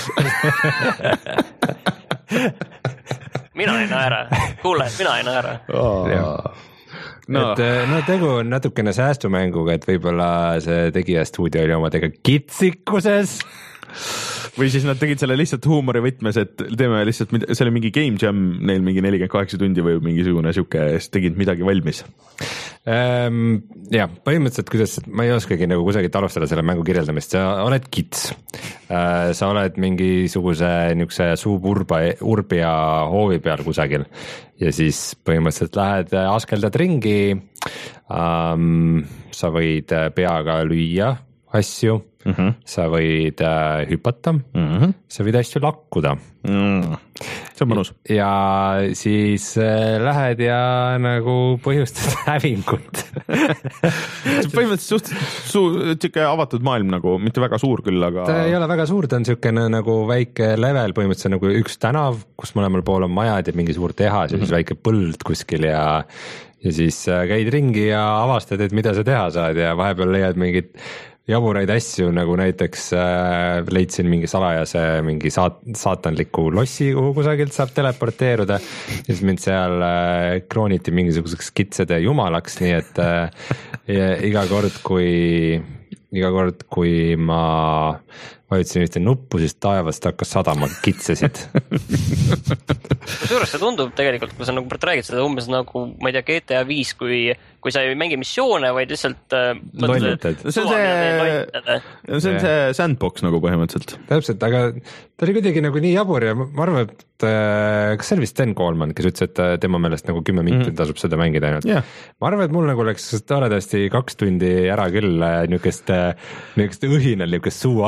S3: mina ei naera, kuule, mina ei naera
S2: oh. No. Et no tegu on natukene säästumänguga, et võib-olla see tegija stuudio oli omadega kitsikuses
S1: või siis nad tegid selle lihtsalt huumori võtmes, et teeme lihtsalt, see oli mingi game jam neil mingi nelikümmend kaheksa tundi või mingisugune siuke ja siis tegid midagi valmis
S2: ähm, jah, põhimõtteliselt kuidas, ma ei oskagi nagu kusagilt alustada selle mängu kirjeldamist, sa oled kits äh, sa oled mingisuguse niisuguse suupurba, urbia hoovi peal kusagil ja siis põhimõtteliselt lähed, askeldad ringi ähm, sa võid peaga lüüa asju mm-hmm. sa võid äh, hüpata mm-hmm. sa võid asju lakkuda
S1: mm. see on mõnus
S2: ja siis äh, lähed ja nagu põhjustad hävingut
S1: see põhimõtteliselt suht suur, siuke avatud maailm nagu, mitte väga suur küll, aga
S2: ta ei ole väga suur, ta on siukene nagu väike level, põhimõtteliselt nagu üks tänav, kus mõlemal pool on majad ja mingi suur tehas ja mm-hmm. siis väike põld kuskil ja ja siis äh, käid ringi ja avastad, et mida sa teha saad ja vahepeal leiad mingit jaburaid asju, nagu näiteks äh, leidsin mingi salajase mingi saat, saatanliku lossi, kuhu kusagilt saab teleporteeruda ja siis mind seal äh, krooniti mingisuguseks kitsede jumalaks, nii et äh, ja, iga kord, kui iga kord, kui ma vajutasin ühte nuppu, siis taevast hakkas sadama kitsesid.
S3: Kusjuures see tundub tegelikult, kui sa nagu räägid seda umbes nagu, ma ei tea, G T A viis, kui, kui sa ei mängi missioone, vaid lihtsalt
S2: lollitad.
S1: See on see, see on see sandbox nagu põhimõtteliselt.
S2: Täpselt, aga ta oli kuidagi nagu nii jabur ja ma arvan, et kas see oli vist Sten Koolman, kes ütles, et tema meelest nagu kümme minti tasub seda mängida ainult.
S1: Yeah.
S2: Ma arvan, et mul nagu läks toredasti kaks tundi ära küll niukest, niukest õhinal, niukest suu ammuli,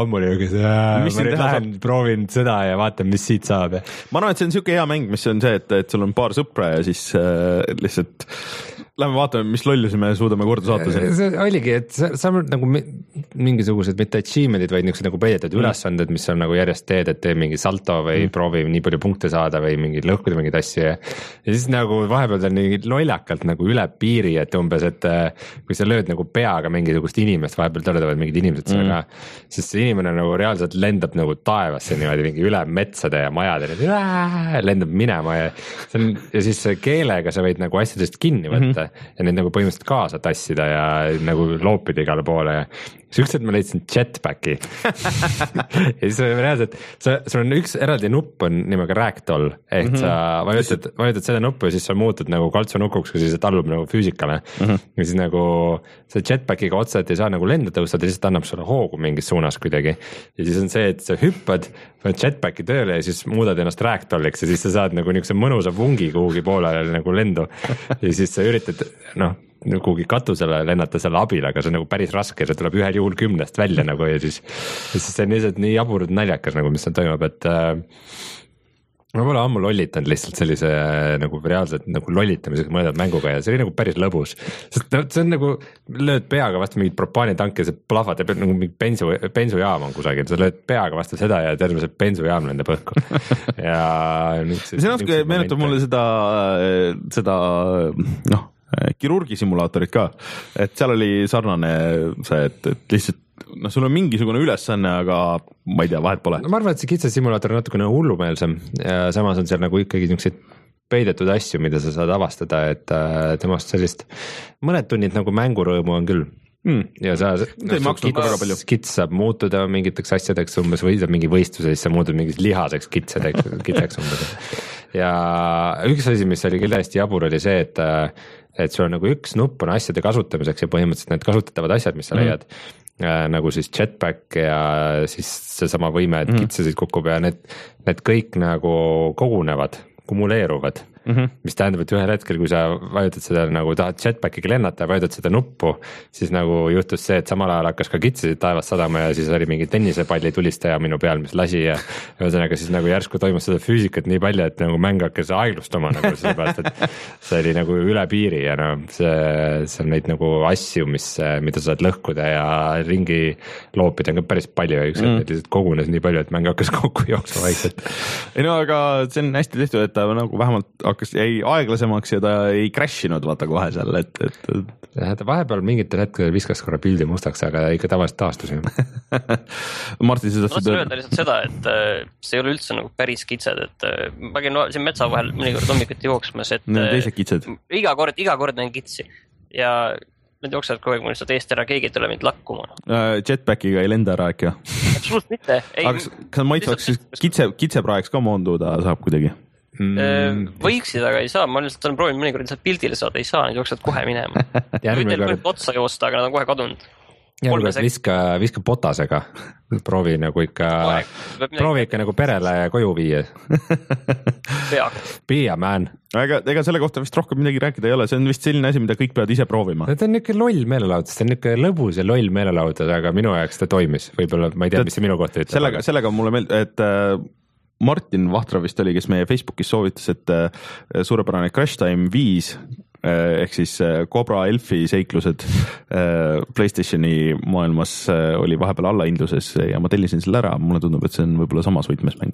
S2: siis ma nüüd lähen saab? proovin seda ja vaatan, mis siit saab.
S1: ma arvan, et see on siuke hea mäng, mis on see, et, et sul on paar sõpra ja siis äh, lihtsalt lähme vaatame, mis lollusi me suudame korda saata.
S2: See oligi, et sa, sa nagu mingisugused mitte achievement'id, vaid niisugused nagu peidetud mm. ülesanded, mis on nagu järjest teed, et tee mingi salto või mm. proovi nii palju punkte saada või mingi lõhkuda mingeid asju ja, ja siis nagu vahepeal on nii lollakalt nagu üle piiri, et umbes, et kui sa lööd nagu peaga mingisugust inimest, vahepeal tõrdavad mingid inimesed mm. sellega, sest see inimene nagu reaalselt lendab nagu taevasse niimoodi mingi üle metsade ja majade, lendab minema ja, on, ja siis keelega sa võid nagu asjadest kinni võtta mm. ja neid nagu põhimõtteliselt kaasa tassida ja nagu loopida igale poole ja siis üks, et ma leidsin jetpacki ja siis reaalselt, sul on üks eraldi nupp on nimega ragdoll, ehk mm -hmm. sa vajutad, vajutad seda nuppu ja siis sa muutud nagu kaltsunukuks, kui siis tallub nagu füüsikale mm -hmm. ja siis nagu sa jetpackiga otseselt ei saa nagu lenda tõusta, ta lihtsalt annab sulle hoogu mingis suunas kuidagi ja siis on see, et sa hüppad, paned jetpacki tööle ja siis muudad ennast ragdolliks ja siis sa saad nagu niisuguse mõnusa vungi kuhugi poole nagu lendu ja siis sa üritad noh, kuhugi katusele lennata selle abil, aga see on nagu päris raske, see tuleb ühel juhul kümnest välja nagu ja siis, ja siis see on lihtsalt nii jabur naljakas nagu, mis seal toimub, et äh, ma pole ammu lollitanud lihtsalt sellise nagu reaalselt nagu lollitamiseks mõeldud mänguga ja see oli nagu päris lõbus, sest see on nagu lööd peaga vastu mingit propaanitanki, see plahvatab nagu mingi bensu, bensujaam on kusagil, sa lööd peaga vastu seda ja terve see bensujaam lendab õhku ja
S1: see natuke meenutab mulle seda, seda noh kirurgi simulaatorid ka, et seal oli sarnane see, et, et lihtsalt noh, sul on mingisugune ülesanne, aga ma ei tea, vahet pole.
S2: No ma arvan, et see kitsasimulaator on natukene hullumeelsem ja samas on seal nagu ikkagi niisuguseid peidetud asju, mida sa saad avastada, et temast sellist mõned tunnid nagu mängurõõmu on küll hmm. ja sa no, kits, kits saab muutuda mingiteks asjadeks umbes või saab mingi võistluse, siis sa muutud mingis lihaseks kitsadeks, kitsaks umbes ja üks asi, mis oli küll hästi jabur, oli see, et et sul on nagu üks nupp on asjade kasutamiseks ja põhimõtteliselt need kasutatavad asjad, mis sa mm. leiad äh, nagu siis jetpack ja siis seesama võime, et mm. kitsasid kukub ja need, need kõik nagu kogunevad, kumuleeruvad mm, -hmm. mis tähendab, et ühel hetkel, kui sa vajutad seda nagu tahad jetpackiga lennata ja vajutad seda nuppu, siis nagu juhtus see, et samal ajal hakkas ka kitsasid taevast sadama ja siis oli mingi tennisepalli tulistaja minu peal, mis lasi ja ühesõnaga siis nagu järsku toimus seda füüsikat nii palju, et nagu mäng hakkas aeglustama nagu sellepärast, et see oli nagu üle piiri ja no see, see on neid nagu asju, mis, mida sa saad lõhkuda ja ringi loopida on ka päris palju ja üks mm. hetk lihtsalt kogunes nii palju, et mäng hakkas kokku jooksma vaikselt.
S1: ei no aga see on hästi tehtud, et ta nagu vähemalt hakkas, jäi aeglasemaks ja ta ei crash inud vaata kohe seal, et, et...
S2: Ja, ta vahepeal mingitel hetkel viskas korra pildi mustaks, aga ikka tavaliselt taastus
S1: Martin, sa
S3: tahtsid öelda lihtsalt seda, et see ei ole üldse nagu päris kitsed, et ma käin siin metsa vahel mõnikord hommikuti jooksmas, et
S1: teised kitsed.
S3: iga kord, iga kord on kitsi ja need jooksevad kogu aeg mul lihtsalt eest ära, keegi ei tule mind lakkuma
S1: uh,. Jetpackiga ei lenda ära äkki?
S3: Absoluutselt mitte.
S1: aga kas maitsvaks siis kitse, kitsepraeks ka moonduda saab kuidagi?
S3: Mm. võiksid, aga ei saa, ma lihtsalt olen proovinud mõnikord lihtsalt pildile saada, ei saa, need jooksevad kohe minema. Nüüd võib otsa joosta, aga nad on kohe kadunud.
S2: Järgmine viska, viska potasega, proovi nagu ikka, proovi ikka nagu perele koju viia. Pia, man.
S1: Ega, ega selle kohta vist rohkem midagi rääkida ei ole, see on vist selline asi, mida kõik peavad ise proovima.
S2: See on niisugune loll meelelaud, see on niisugune lõbus ja loll meelelaud, aga minu ajaks ta toimis, võib-olla ma ei tea, mis see minu kohta ütleb.
S1: Sellega, sellega mulle meeldib, et Martin Vahtra vist oli, kes meie Facebookis soovitas, et suurepärane Crash Time viis ehk siis Cobra Elfi seiklused PlayStationi maailmas oli vahepeal allahindluses ja ma tellisin selle ära, mulle tundub, et see on võib-olla samas võtmes mäng.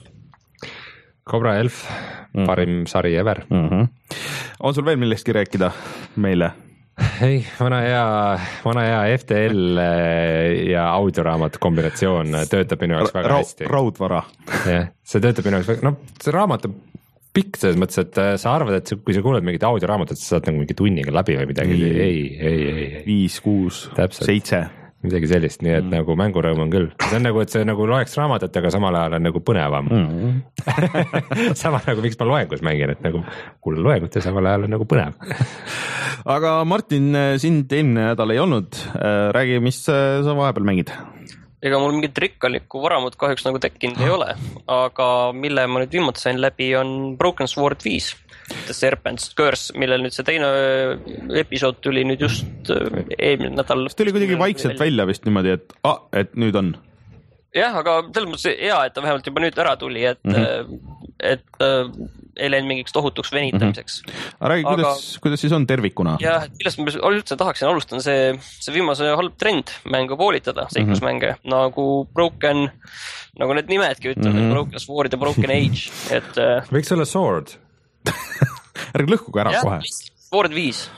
S2: Cobra Elf, parim mm. sari ever.
S1: Mm-hmm. On sul veel millestki rääkida meile?
S2: Ei, vana hea, vana hea F T L ja audioraamat kombinatsioon töötab minu jaoks väga
S1: Ra
S2: hästi.
S1: Raudvara.
S2: jah, see töötab minu jaoks väga, no see raamat on pikk selles mõttes, et sa arvad, et kui sa kuuled mingit audioraamatut, sa saad nagu mingi tunniga läbi või midagi. Ei, ei, ei, ei, ei.
S1: Viis, kuus, seitse.
S2: Midagi sellist, nii et mm. nagu mängurõõm on küll. See on nagu, et see nagu loeks raamatut, aga samal ajal on nagu põnevam. Mm. Sama nagu, miks ma loengus mängin, et nagu kuule loengut ja samal ajal on nagu põnev.
S1: Aga Martin, sind eelmine nädal ei olnud. Räägi, mis sa vahepeal mängid?
S3: Ega mul mingit rikkalikku varamut kahjuks nagu tekkinud ei ole, aga mille ma nüüd viimati sain läbi on Broken Sword viis. The Serpent's Curse, millel nüüd see teine episood tuli nüüd just eelmine nädal.
S1: See tuli kuidagi vaikselt välja vist niimoodi, et, ah, et nüüd on.
S3: jah, aga selles mõttes hea, et ta vähemalt juba nüüd ära tuli, et mm-hmm. et äh, ei läinud mingiks tohutuks venitamiseks.
S1: Mm-hmm. Räägi, kuidas, aga, kuidas siis on tervikuna?
S3: jah, millest ma üldse tahaksin alustada, see, see viimase halb trend mängu poolitada, seiklusmänge, mm-hmm. nagu Broken, nagu need nimedki ütlevad, mm-hmm. Broken Sword ja Broken Age, et
S2: võiks olla Sword.
S1: Ärge lõhkuge ära
S3: jah,
S1: kohe.
S3: Sword viis.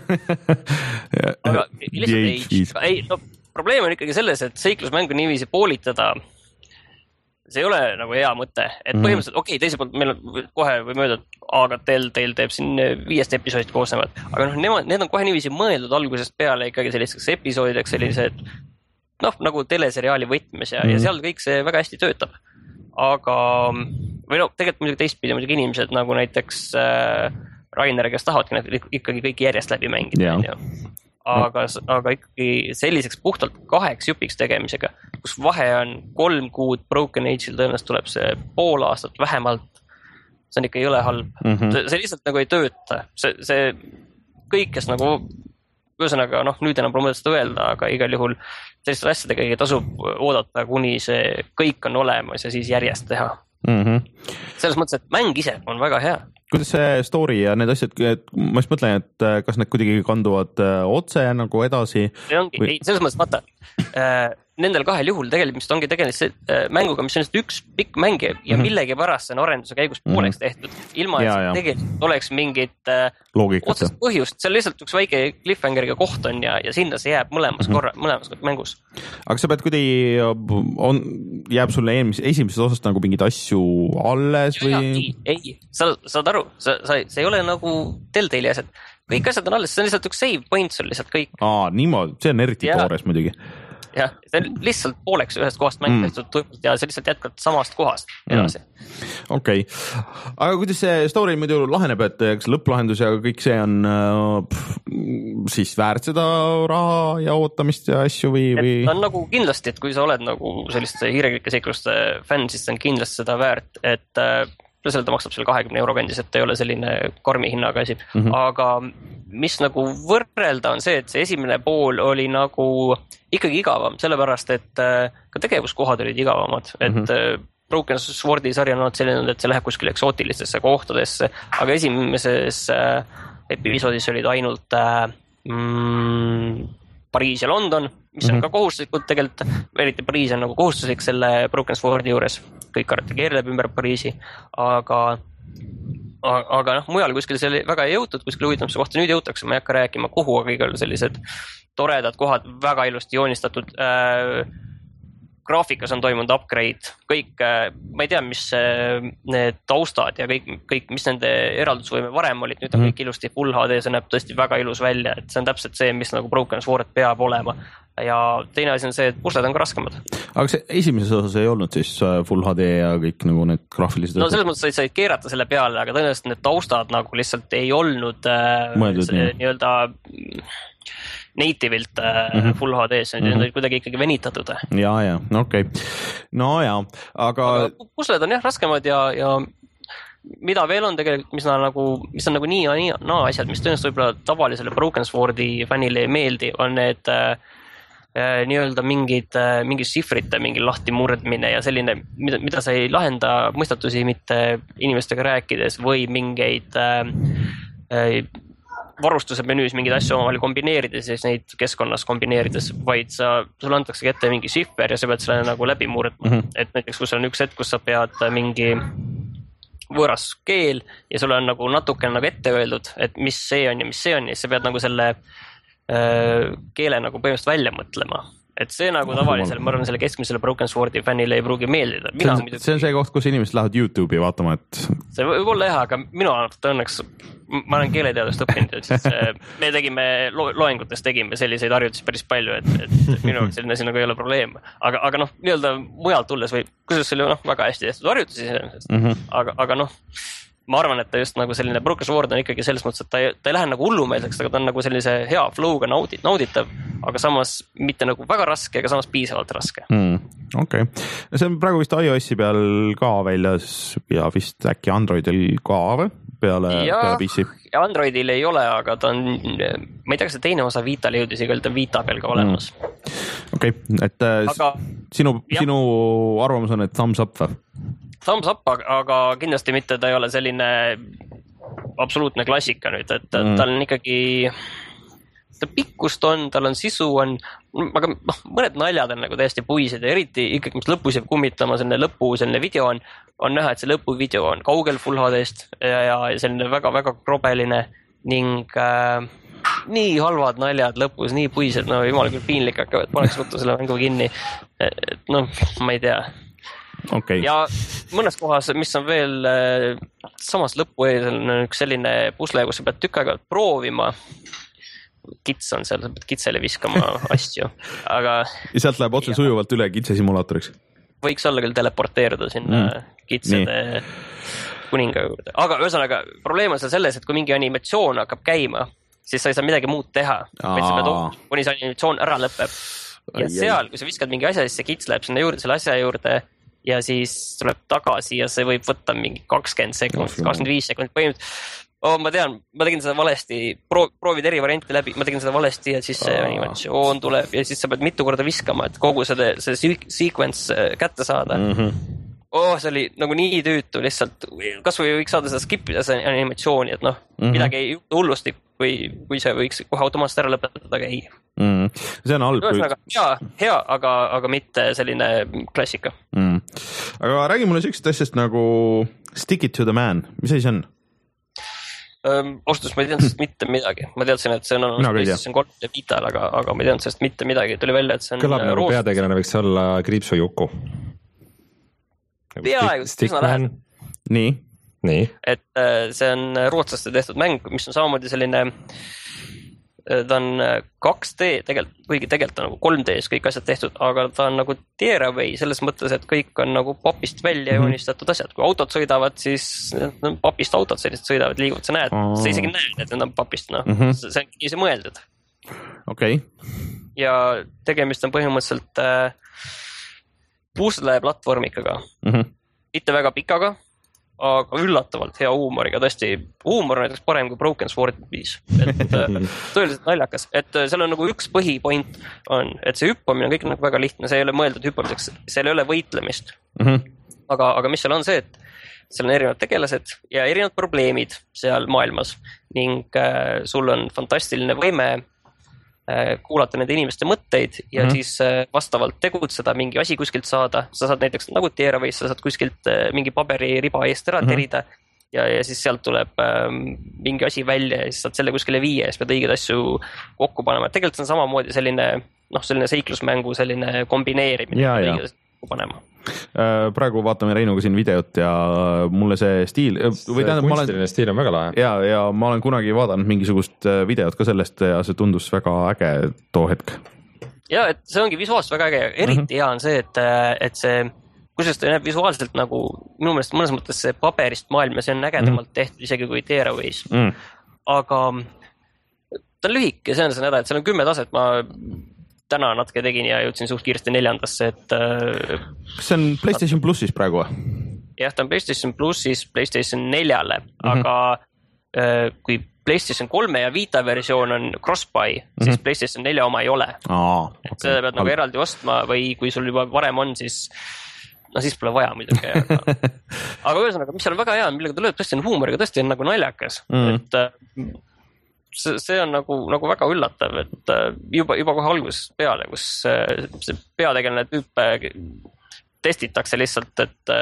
S3: aga lihtsalt Age. Ei, no, probleem on ikkagi selles, et seiklusmängu niiviisi poolitada, see ei ole nagu hea mõte, et põhimõtteliselt, okei, okay, teiselt poolt meil on kohe või mööda, aga Telltale teeb siin viiest episoodist koosnevad, aga noh, nemad, need on kohe niiviisi mõeldud algusest peale ikkagi sellisteks episoodideks, sellised noh, nagu teleseriaali võtmes ja, mm. ja seal kõik see väga hästi töötab. Aga, või no tegelikult muidugi teistpidi muidugi inimesed nagu näiteks äh, Rainer, kes tahavadki need ikkagi kõik järjest läbi mängida. Aga, aga ikkagi selliseks puhtalt kaheks jupiks tegemisega, kus vahe on kolm kuud Broken Age'il tõenäoliselt tuleb see pool aastat vähemalt, see on ikka jõle halb. Mm-hmm. See, see lihtsalt nagu ei tööta. See, see kõik, kes nagu, ühesõnaga, noh, nüüd enam pole mõtet seda öelda, aga igal juhul selliste asjadega ei tasub oodata, kuni see kõik on olemas ja siis järjest teha. Mm-hmm. Selles mõttes, et mäng ise on väga hea.
S1: Kuidas see story ja need asjad, ma just mõtlen, et kas need kuidagi kanduvad otse nagu edasi?
S3: See ongi, või... ei, selles mõttes vaata, äh, nendel kahel juhul tegelikult, mis ongi tegelikult see äh, mänguga, mis on üks pikk mäng ja mm-hmm. millegi pärast see on arenduse käigus pooleks mm-hmm. tehtud, ilma ja, et ja. tegelikult oleks mingit äh, otsest põhjust, seal lihtsalt üks väike cliffhangeriga koht on ja, ja sinna see jääb mõlemas mm-hmm. korra, mõlemas mängus.
S1: Aga sa pead kuidagi, on, jääb sulle eelmis, esimeses osast nagu mingid asju alles või? Ja,
S3: ei, ei, sa saad aru, sa, sa, see ei ole nagu Telltale'i asjad, kõik asjad on alles, see on lihtsalt üks save point sul lihtsalt kõik.
S1: Aa, niimoodi, see on eriti ja. Toores muidugi.
S3: Jah, see on lihtsalt pooleks ühest kohast mäng tehtud mm. ja see lihtsalt jätkab samast kohast edasi.
S1: Mm. Okei, okay. Aga kuidas see story muidu laheneb, et eks lõpplahendus ja kõik see on pff, siis väärt seda raha ja ootamist ja asju või, või...?
S3: Et on nagu kindlasti, et kui sa oled nagu selliste hiireklike seikluste fänn, siis see on kindlasti seda väärt, et plussel ta maksab selle kahekümne euro kandis, et ei ole selline karmi hinnaga asi. Mm-hmm. Aga mis nagu võrrelda on see, et see esimene pool oli nagu ikkagi igavam, sellepärast, et ka tegevuskohad olid igavamad, et mm-hmm. Broken Swordi sari on olnud selline, et see läheb kuskil eksootilistesse kohtadesse, aga esimeses episoodis olid ainult mm, Pariis ja London, mis on mm-hmm. ka kohustuslikud tegelikult, eriti Pariis on nagu kohustuslik selle Broken Swordi juures, kõik karate keerleb ümber Pariisi, aga aga noh, mujal kuskil see väga ei jõutud, kuskil huvitamasse kohta nüüd jõutakse, ma ei hakka rääkima kuhu, aga igal sellised toredad kohad, väga ilusti joonistatud äh, graafikas on toimunud upgrade, kõik, äh, ma ei tea, mis äh, need taustad ja kõik, kõik, mis nende eraldusvõime varem olid, nüüd on kõik ilusti full H D, see näeb tõesti väga ilus välja, et see on täpselt see, mis nagu Broken Sword peab olema. Ja teine asi on see, et pusled on ka raskemad.
S1: Aga see esimeses osas ei olnud siis full H D ja kõik nagu need graafilised?
S3: No selles mõttes, et said keerata selle peale, aga tõenäoliselt need taustad nagu lihtsalt ei olnud
S1: mõeldud,
S3: see, nii-öelda native'ilt mm-hmm. full H D-s, need mm-hmm. olid kuidagi ikkagi venitatud.
S1: Ja, ja, okei. Okay. No ja, aga... aga
S3: pusled on jah raskemad ja, ja mida veel on tegelikult, mis on nagu, mis on nagu nii ja nii no, asjad, mis tõenäoliselt võib-olla tavalisele Broken Swordi fännile ei meeldi, on need äh, nii-öelda mingid, mingi sifrite mingi lahti murdmine ja selline, mida, mida sa ei lahenda mõistatusi mitte inimestega rääkides või mingeid äh, varustuse menüüs mingeid asju omavahel kombineerides ja siis neid keskkonnas kombineerides, vaid sa, sulle antakse ette mingi siffer ja sa pead selle nagu läbi murdma. Mm-hmm. Et näiteks, kui sul on üks hetk, kus sa pead mingi võõras keel ja sul on nagu natuke nagu ette öeldud, et mis see on ja mis see on ja siis sa pead nagu selle keele nagu põhimõtteliselt välja mõtlema. Et see nagu tavalisel, ma arvan, selle keskmisele Broken Swordi fännile ei pruugi meeldida.
S1: Mina see, on, see on see koht, kus inimesed lähevad YouTube'i vaatama, et...
S3: See võib olla jah, aga minu arvates õnneks, ma olen keeleteadust õppinud, et siis me tegime, lo- loengutes tegime selliseid harjutusi päris palju, et, et minu arvates selline asi nagu ei ole probleem. Aga, aga noh, nii-öelda mujalt tulles või, kusjuures see oli noh, väga hästi tehtud harjutusi, mm-hmm. aga, aga noh, ma arvan, et ta just nagu selline Broken Sword on ikkagi selles mõttes, et ta ei, ta ei lähe nagu hullumeelseks, aga ta on nagu sellise hea flow'ga naudit, nauditav, aga samas mitte nagu väga raske, aga samas piisavalt raske.
S1: Mm, okei. Okay. See on praegu vist iOS-i peal ka väljas ja vist äkki Androidil ka või? peale, peale P C.
S3: Androidil ei ole, aga ta on, ma ei tea, kas see teine osa Vitale jõudis, igal ta on Vita peal ka olemas.
S1: Mm. okei okay., et aga, sinu, sinu arvamus on, et thumbs up või?
S3: Thumbs up, aga kindlasti mitte, ta ei ole selline absoluutne klassika nüüd, et mm. tal on ikkagi, ta pikkust on, tal on sisu on, aga noh, mõned naljad on nagu täiesti puised ja eriti ikkagi, mis lõpus jääb kummitama, selline lõpu, selline video on, on näha, et see lõpuvideo on kaugel Full H D-st ja, ja selline väga-väga krobeline ning äh, nii halvad naljad lõpus, nii puised, no jumal küll piinlik hakkab, et paneks võtta selle mängu kinni, et noh, ma ei tea.
S1: Okay.
S3: Ja mõnes kohas, mis on veel samas lõpu ees, on üks selline pusle, kus sa pead tükk aega proovima. Kits on seal, sa pead kitsele viskama asju, aga
S1: ja sealt läheb otse sujuvalt üle kitse simulaatoriks.
S3: Võiks olla küll teleporteeruda sinna mm. kitsede Nii. kuninga juurde. Aga ühesõnaga, probleem on seal selles, et kui mingi animatsioon hakkab käima, siis sa ei saa midagi muud teha. Vaid sa pead, kuni see animatsioon ära lõpeb. Ja ai, seal, kui sa viskad mingi asja, siis see kits läheb sinna juurde, selle asja juurde ja siis tuleb tagasi ja see võib võtta mingi kakskümmend sekundit, kakskümmend viis sekundit põhimõtteliselt. Oh, ma tean, ma tegin seda valesti, Pro, proovid eri varianti läbi, ma tegin seda valesti ja siis see animatsioon tuleb ja siis sa pead mitu korda viskama, et kogu selle, see sequence kätte saada. Mm-hmm. Oh, see oli nagu nii tüütu lihtsalt, kas või võiks saada seda skipida see animatsiooni, et noh, mm-hmm. midagi ei juhtu hullusti, kui, kui see võiks kohe automaatselt ära lõpetada, aga ei.
S1: Mm. See on halb.
S3: Ühesõnaga, hea, hea, aga, aga mitte selline klassika.
S1: Mm. Aga räägi mulle sellisest asjast nagu Stick it to the man, mis asi see on?
S3: Um, austus, ma ei teadnud sellest mitte midagi. Ma teadsin, et see on PlayStation kolm ja Vital, aga, aga ma ei teadnud sellest mitte midagi. Tuli välja, et see on
S2: kõlab nagu peategelane võiks olla Kriipsu Juku.
S3: Peaaegu, üsna lähed.
S1: Nii.
S2: Nii.
S3: Et see on rootslaste tehtud mäng, mis on samamoodi selline, ta on kaks D, tegelikult, kuigi tegelikult on nagu kolm D-s kõik asjad tehtud, aga ta on nagu tearaway selles mõttes, et kõik on nagu papist välja joonistatud asjad. Kui autod sõidavad, siis papist autod sellised sõidavad, liiguvad, sa näed, sa isegi näed, et need on papist, noh, mm-hmm. see on nii see mõeldud.
S1: Okei. Okay.
S3: Ja tegemist on põhimõtteliselt äh, pusle platvormikaga. Mm-hmm. Mitte väga pikaga, aga üllatavalt hea huumoriga, tõesti, huumor on näiteks parem kui Broken Sword viis, et tõeliselt naljakas, et seal on nagu üks põhipoint on, et see hüppamine on kõik nagu väga lihtne, see ei ole mõeldud hüppamiseks, seal ei ole võitlemist, mm-hmm. aga, aga mis seal on see, et seal on erinevad tegelased ja erinevad probleemid seal maailmas ning äh, sul on fantastiline võime kuulata nende inimeste mõtteid ja mm-hmm. siis vastavalt tegutseda, mingi asi kuskilt saada. Sa saad näiteks nagu teeraveis, sa saad kuskilt mingi pabeririba eest ära terida mm-hmm. ja, ja siis sealt tuleb ähm, mingi asi välja ja siis saad selle kuskile viia ja siis pead õiged asju kokku panema. Tegelikult on samamoodi selline, noh, selline seiklusmängu, selline kombineerimine.
S1: Ja, ja.
S3: Panema.
S1: Praegu vaatame Reinuga siin videot ja mulle see stiil
S2: või tähendab, ma olen, stiil on väga lahe
S1: ja, ja ma olen kunagi vaadanud mingisugust videot ka sellest ja see tundus väga äge too hetk
S3: ja, et see ongi visuaalselt väga äge, eriti mm-hmm. hea on see, et, et see kusjuures ta näeb visuaalselt nagu minu meelest mõnes mõttes see paberist maailm ja see on ägedamalt mm-hmm. tehtud isegi kui Tearaways mm. aga ta on lühike, see on see nädal, et seal on kümme taset, ma täna natuke tegin ja jõudsin suht kiiresti neljandasse, et
S1: kas see on PlayStation Plussis praegu?
S3: Jah, ta on PlayStation Plussis PlayStation neljale, mm-hmm. aga kui PlayStation kolme ja Vita versioon on cross-buy, mm-hmm. siis PlayStation nelja oma ei ole.
S1: Aa,
S3: et okay. Seda pead nagu eraldi ostma või kui sul juba varem on, siis no siis pole vaja muidugi. Aga, aga ühesõnaga, mis seal on väga hea, millega ta lööb tõesti on huumoriga, tõesti on nagu naljakas, mm. et see, see on nagu, nagu väga üllatav, et juba, juba kohe algusest peale, kus see peategelane tüüp testitakse lihtsalt, et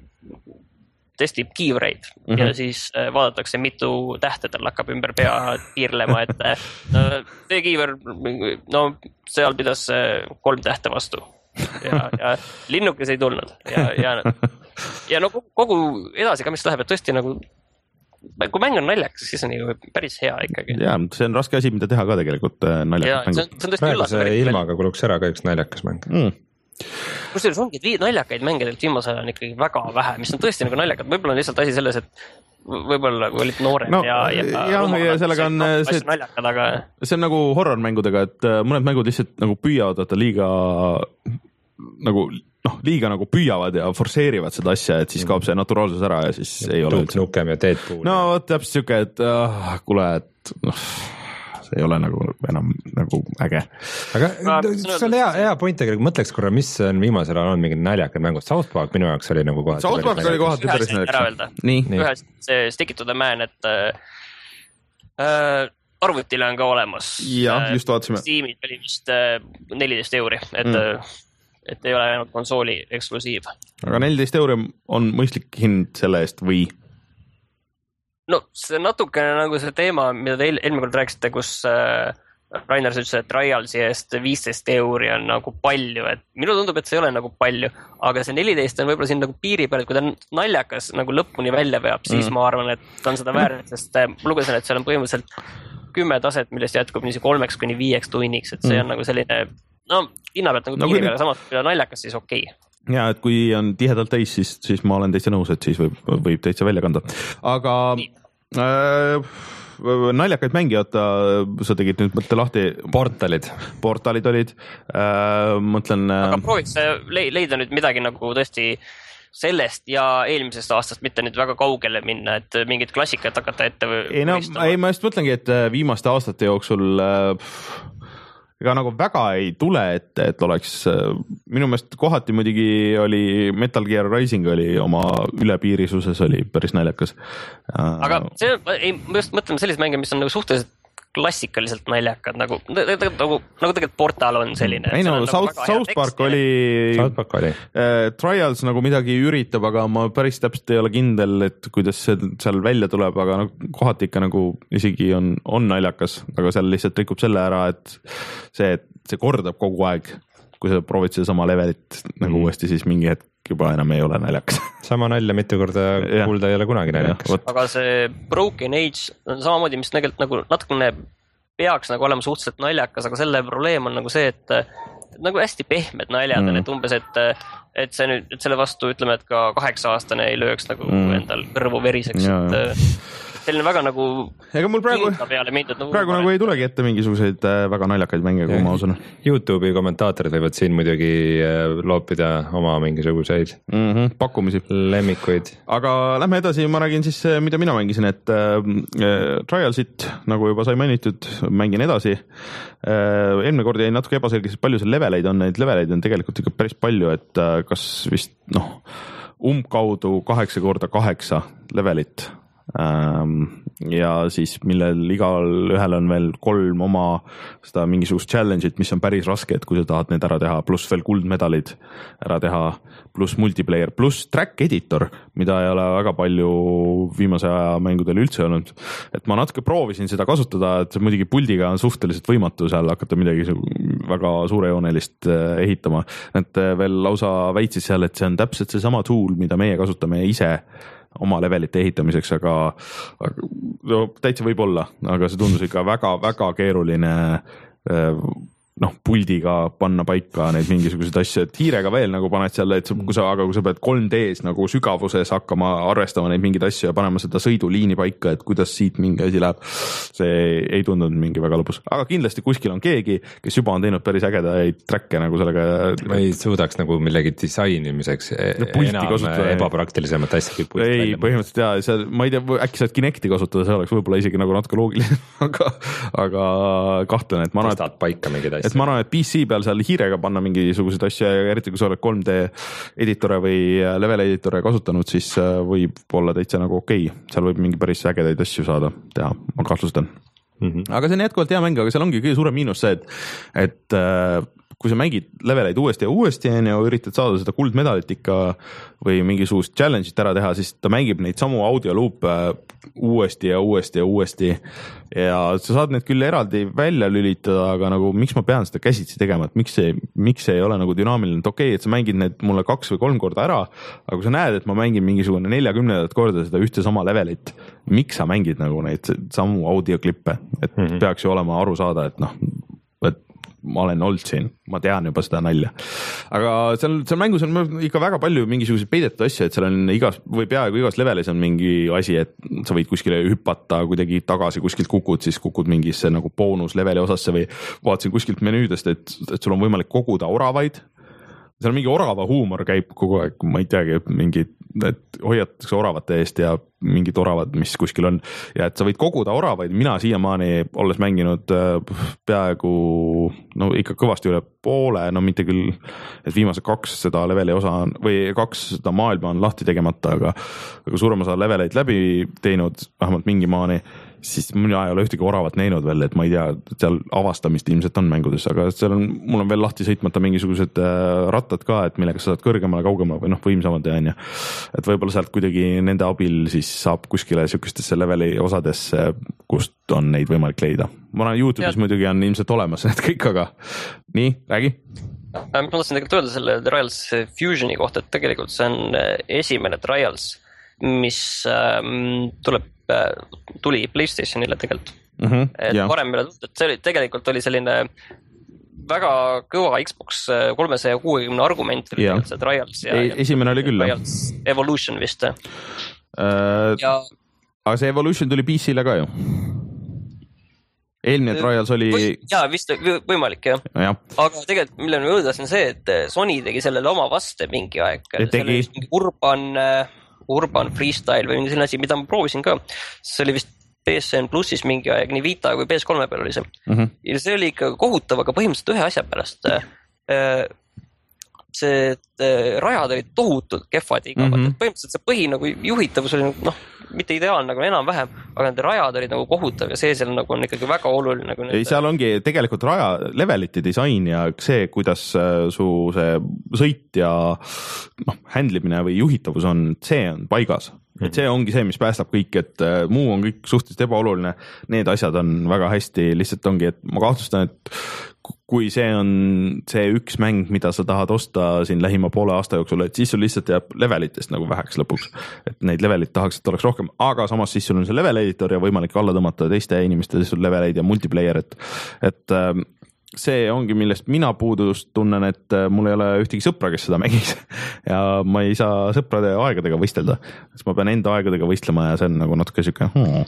S3: testib kiivreid mm-hmm. ja siis vaadatakse, mitu tähte tal hakkab ümber pea piirlema, et no, see kiiver, no seal pidas kolm tähte vastu ja, ja linnukes ei tulnud ja, ja, ja no kogu edasi ka, mis läheb, et tõesti nagu kui mäng on naljakas, siis on ju päris hea ikkagi.
S1: Jaa, see on raske asi, mida teha ka tegelikult naljakas
S3: mäng. See on tõesti üllatav.
S2: Ilmaga kuluks ära ka üks naljakas mäng. Mm.
S3: Kusjuures ongi, et naljakaid mängedelt viimasel on ikkagi väga vähe, mis on tõesti nagu naljakad. Võib-olla on lihtsalt asi selles, et võib-olla kui olid noorem no, ja, ja,
S1: ja, ja sellega on see,
S3: naljakad, aga...
S1: see on nagu horror-mängudega, et mõned mängud lihtsalt nagu püüavad võtta liiga nagu noh, liiga nagu püüavad ja forsseerivad seda asja, et siis kaob see naturaalsus ära ja siis ja ei ole
S2: üldse. Nukem ja Deadpool.
S1: No vot täpselt siuke, et uh, kuule, et noh, see ei ole nagu enam nagu äge.
S2: Aga no, see on hea, hea point, aga mõtleks korra, mis on viimasel ajal on mingid näljakad mängud. South Park minu jaoks oli nagu kohati.
S1: South Park oli kohati päris näljakas.
S3: Ühes see Stick It to the Man, et äh, arvutile on ka olemas.
S1: Jah, just vaatasime.
S3: Steamid oli vist äh, neliteist euri, et mm. et ei ole ainult konsooli eksklusiiv.
S1: Aga neliteist euri on mõistlik hind selle eest või?
S3: No see natukene nagu see teema, mida te eelmine kord rääkisite, kus äh, Rainer ütles, et Trialsi eest viisteist euri on nagu palju, et minu tundub, et see ei ole nagu palju, aga see neliteist on võib-olla siin nagu piiri peal, et kui ta naljakas nagu lõpuni välja veab, siis mm. ma arvan, et ta on seda väärt, sest äh, lugesin, et seal on põhimõtteliselt kümme taset, millest jätkub nii see kolmeks kuni viieks tunniks, et see on mm. nagu selline no hinna pealt nagu no, piiri peal, samas kui on naljakas, siis okei okay.
S1: Ja, et kui on tihedalt täis, siis, siis ma olen täitsa nõus, et siis võib, võib täitsa välja kanda. Aga äh, naljakaid mängi, oota, sa tegid nüüd mõtte lahti.
S2: Portalid.
S1: Portalid olid. Äh, mõtlen...
S3: Aga prooviks leida nüüd midagi nagu tõesti sellest ja eelmisest aastast, mitte nüüd väga kaugele minna, et mingid klassikat hakata ette või...
S1: Ei, no, ei, ma just mõtlengi, et viimaste aastate jooksul äh, ega nagu väga ei tule, et, et oleks minu meelest kohati muidugi oli Metal Gear Rising oli oma ülepiirisuses oli päris naljakas.
S3: Aga see, ei, ma just mõtleme sellised mänge, mis on nagu suhteliselt klassikaliselt naljakad, nagu, nagu, nagu tegelikult Portal on selline.
S1: Ei no, South,
S3: nagu
S1: South Park oli,
S2: South Park oli.
S1: Äh, Trials nagu midagi üritab, aga ma päris täpselt ei ole kindel, et kuidas see seal välja tuleb, aga no, kohati ikka nagu isegi on, on naljakas, aga seal lihtsalt rikub selle ära, et see, et see kordab kogu aeg, kui sa proovid seda sama levelit nagu mm. uuesti, siis mingi hetk juba enam ei ole naljakas.
S2: Sama nalja mitu korda ja. Kuulda ei ole kunagi naljakas.
S3: Aga see Broken Age on samamoodi, mis tegelikult nagu natukene peaks nagu olema suhteliselt naljakas, aga selle probleem on nagu see, et, et nagu hästi pehmed naljad mm. on, et umbes, et, et see nüüd, et selle vastu ütleme, et ka kaheksa aastane ei lööks nagu mm. endal kõrvu veriseks, ja, et selline väga nagu
S1: ega mul praegu,
S3: mindud, nagu
S1: praegu nagu ei tulegi ette mingisuguseid väga naljakaid mänge, kui ma usun.
S2: YouTube'i kommentaatorid võivad siin muidugi loopida oma mingisuguseid
S1: mm -hmm, pakkumisi.
S2: Lemmikuid.
S1: Aga lähme edasi, ma räägin siis, mida mina mängisin, et äh, Trialsit, nagu juba sai mainitud, mängin edasi. Äh, eelmine kord jäi natuke ebaselgeks, palju seal leveleid on, neid leveleid on tegelikult ikka päris palju, et äh, kas vist noh, umbkaudu kaheksa korda kaheksa levelit. Ja siis millel igal ühel on veel kolm oma seda mingisugust challenge'it, mis on päris raske, et kui sa tahad need ära teha, pluss veel kuldmedalid ära teha, pluss multiplayer, pluss track editor, mida ei ole väga palju viimase aja mängudel üldse olnud. Et ma natuke proovisin seda kasutada, et muidugi puldiga on suhteliselt võimatu seal hakata midagi väga suurejoonelist ehitama. Et veel lausa väitsis seal, et see on täpselt see sama tool, mida meie kasutame ise oma levelite ehitamiseks, aga, aga no, täitsa võib olla, aga see tundus ikka väga-väga keeruline noh, puldiga panna paika neid mingisuguseid asju, et hiirega veel nagu paned seal, et kui sa, aga kui sa pead kolm D-s nagu sügavuses hakkama arvestama neid mingeid asju ja panema seda sõiduliini paika, et kuidas siit mingi asi läheb, see ei tundunud mingi väga lõbus. Aga kindlasti kuskil on keegi, kes juba on teinud päris ägedaid track'e nagu sellega.
S2: Ma ei suudaks nagu millegi disainimiseks enam kasutada, ebapraktilisemat asja.
S1: Ei, põhimõtteliselt jaa, see, ma ei tea, äkki saad Kinecti kasutada, see oleks võib-olla isegi nagu natuke loogiline, aga, aga kahtlen, et ma arvan,
S2: et paika mingid asja.
S1: Et ma arvan, et P C peal seal hiirega panna mingisuguseid asju ja eriti kui sa oled kolm D editore või level editore kasutanud, siis võib olla täitsa nagu okei. Seal võib mingi päris ägedaid asju saada teha, ma kahtlustan. Mm-hmm. Aga see on jätkuvalt hea mäng, aga seal ongi kõige suurem miinus see, et, et kui sa mängid leveleid uuesti ja uuesti ja üritad saada seda kuldmedalit ikka või mingisugust challenge'it ära teha, siis ta mängib neid samu audioluupe uuesti ja uuesti ja uuesti ja sa saad need küll eraldi välja lülitada, aga nagu miks ma pean seda käsitsi tegema, et miks see, miks see ei ole nagu dünaamiline, et okei, et sa mängid need mulle kaks või kolm korda ära, aga kui sa näed, et ma mängin mingisugune neljakümnendat korda seda ühte sama levelit, miks sa mängid nagu neid samu audioklippe, et mm-hmm. peaks ju olema aru saada, et noh, et ma olen olnud siin, ma tean juba seda nalja. Aga seal, seal mängus on ikka väga palju mingisuguseid peidetud asju, et seal on igas või peaaegu igas levelis on mingi asi, et sa võid kuskile hüpata, kuidagi tagasi kuskilt kukud, siis kukud mingisse nagu boonus leveli osasse või vaatasin kuskilt menüüdest, et, et sul on võimalik koguda oravaid seal mingi orava huumor käib kogu aeg, ma ei teagi, mingi, et hoiatakse oravate eest ja mingid oravad, mis kuskil on ja et sa võid koguda oravaid, mina siiamaani olles mänginud peaaegu no ikka kõvasti üle poole, no mitte küll, et viimased kaks seda leveli osa on või kaks seda maailma on lahti tegemata, aga, aga suurem osa leveleid läbi teinud, vähemalt mingi maani, siis mina ei ole ühtegi oravat näinud veel, et ma ei tea, seal avastamist ilmselt on mängudes, aga seal on, mul on veel lahti sõitmata mingisugused rattad ka, et millega sa saad kõrgemale, kaugemale või noh, võimsamad ja on ja, et võib-olla sealt kuidagi nende abil siis saab kuskile sihukestesse leveli osadesse, kust on neid võimalik leida. Ma olen YouTube'is ja. Muidugi on ilmselt olemas need kõik, aga nii, räägi.
S3: Ma tahtsin tegelikult öelda selle Trials Fusioni kohta, et tegelikult see on esimene Trials, mis tuleb, tuli PlayStationile tegelikult. Mm-hmm, et yeah. Varem meile tundnud, et see oli, tegelikult oli selline väga kõva Xbox kolmesaja kuuekümne argument oli yeah. see Trials ja,
S1: e, esimene oli küll.
S3: Trials Evolution vist.
S1: Uh, ja, aga see Evolution tuli P C-le ka ju. Eelmine Trials oli...
S3: Jaa, vist võimalik jah.
S1: Ja.
S3: Aga tegelikult mille ma jõudas on see, et Sony tegi sellele oma vaste mingi aeg.
S1: Tegi.
S3: Mingi urban, urban freestyle või mingi selline asi, mida ma proovisin ka. See oli vist P S N plussis mingi aeg, nii Vita kui P S kolme peal oli see. Mm-hmm. Ja see oli ikka kohutav, aga põhimõtteliselt ühe asja pärast. See rajad olid tohutult kehvad igavad. Mm-hmm. Põhimõtteliselt see põhi nagu juhitavus oli noh, mitte ideaalne, nagu enam-vähem, aga nende rajad olid nagu kohutav ja see seal nagu on ikkagi väga oluline. Nagu
S1: ei, seal ongi tegelikult raja levelite disain ja see, kuidas su see sõit ja noh, handlimine või juhitavus on, see on paigas. Et see ongi see, mis päästab kõik, et muu on kõik suhteliselt ebaoluline. Need asjad on väga hästi, lihtsalt ongi, et ma kahtlustan, et kui see on see üks mäng, mida sa tahad osta siin lähima poole aasta jooksul, et siis sul lihtsalt jääb levelitest nagu väheks lõpuks. Et neid levelit tahaks, et oleks rohkem, aga samas siis sul on see level editor ja võimalik alla tõmmata teiste inimeste sul leveleid ja multiplayer, et, et see ongi, millest mina puudust tunnen, et mul ei ole ühtegi sõpra, kes seda mängiks ja ma ei saa sõprade aegadega võistelda, siis ma pean enda aegadega võistlema ja see on nagu natuke siuke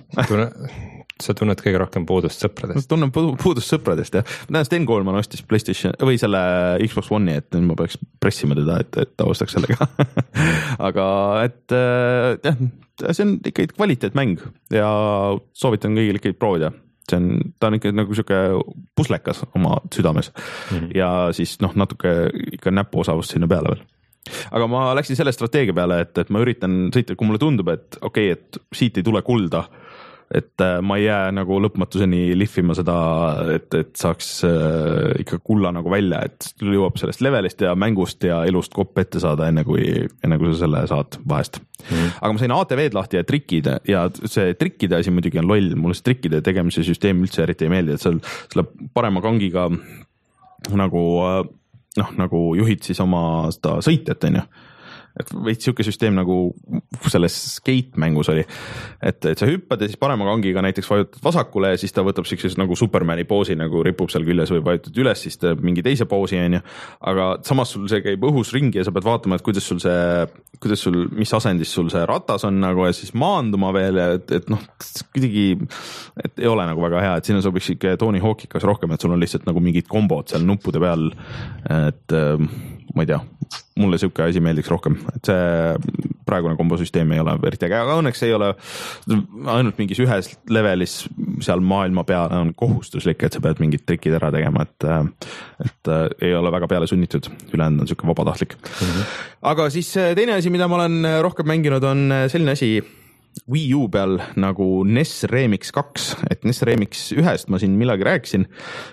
S1: hmm.
S2: Sa tunned kõige rohkem puudust sõpradest?
S1: Tunnen puudust sõpradest, jah. Ma tean, Sten Koolman ostis PlayStation või selle Xbox One'i, et ma peaks pressima teda, et, et ta ostaks sellega aga et jah, see on ikka kvaliteetmäng ja soovitan kõigil ikka proovida. See on, ta on ikka nagu siuke puslekas oma südames mm-hmm. ja siis noh, natuke ikka näpuosavust sinna peale veel. Aga ma läksin selle strateegia peale, et, et ma üritan sõita, kui mulle tundub, et okei, okay, et siit ei tule kulda, et ma ei jää nagu lõpmatuseni lihvima seda, et, et saaks äh, ikka kulla nagu välja, et jõuab sellest levelist ja mängust ja elust kopp ette saada, enne kui, enne kui sa selle saad vahest. Mm. Aga ma sain A T V-d lahti ja trikkide ja see trikkide asi muidugi on loll, mulle see trikkide tegemise süsteem üldse eriti ei meeldi, et seal selle parema kangiga nagu, noh, nagu juhid siis oma seda sõitjat, on ju. Et veits siuke süsteem nagu selles skate mängus oli, et, et sa hüppad ja siis parema kangiga näiteks vajutad vasakule ja siis ta võtab siukses nagu Supermani poosi, nagu ripub seal küljes või vajutad üles, siis ta mingi teise poosi on ju, aga samas sul see käib õhus ringi ja sa pead vaatama, et kuidas sul see, kuidas sul, mis asendis sul see ratas on nagu ja siis maanduma veel, et, et noh, kuidagi, et ei ole nagu väga hea, et sinna sobiks ikka Tony Hawkikas rohkem, et sul on lihtsalt nagu mingid kombod seal nuppude peal, et ma ei tea, mulle siuke asi meeldiks rohkem, et see praegune kombosüsteem ei ole eriti äge, aga õnneks ei ole ainult mingis ühes levelis seal maailma peale on kohustuslik, et sa pead mingid trikid ära tegema, et, et ei ole väga peale sunnitud, ülejäänud on siuke vabatahtlik. Mm-hmm. Aga siis teine asi, mida ma olen rohkem mänginud, on selline asi Wii U peal nagu N E S Remix kaks, et N E S Remix ühest ma siin millagi rääkisin.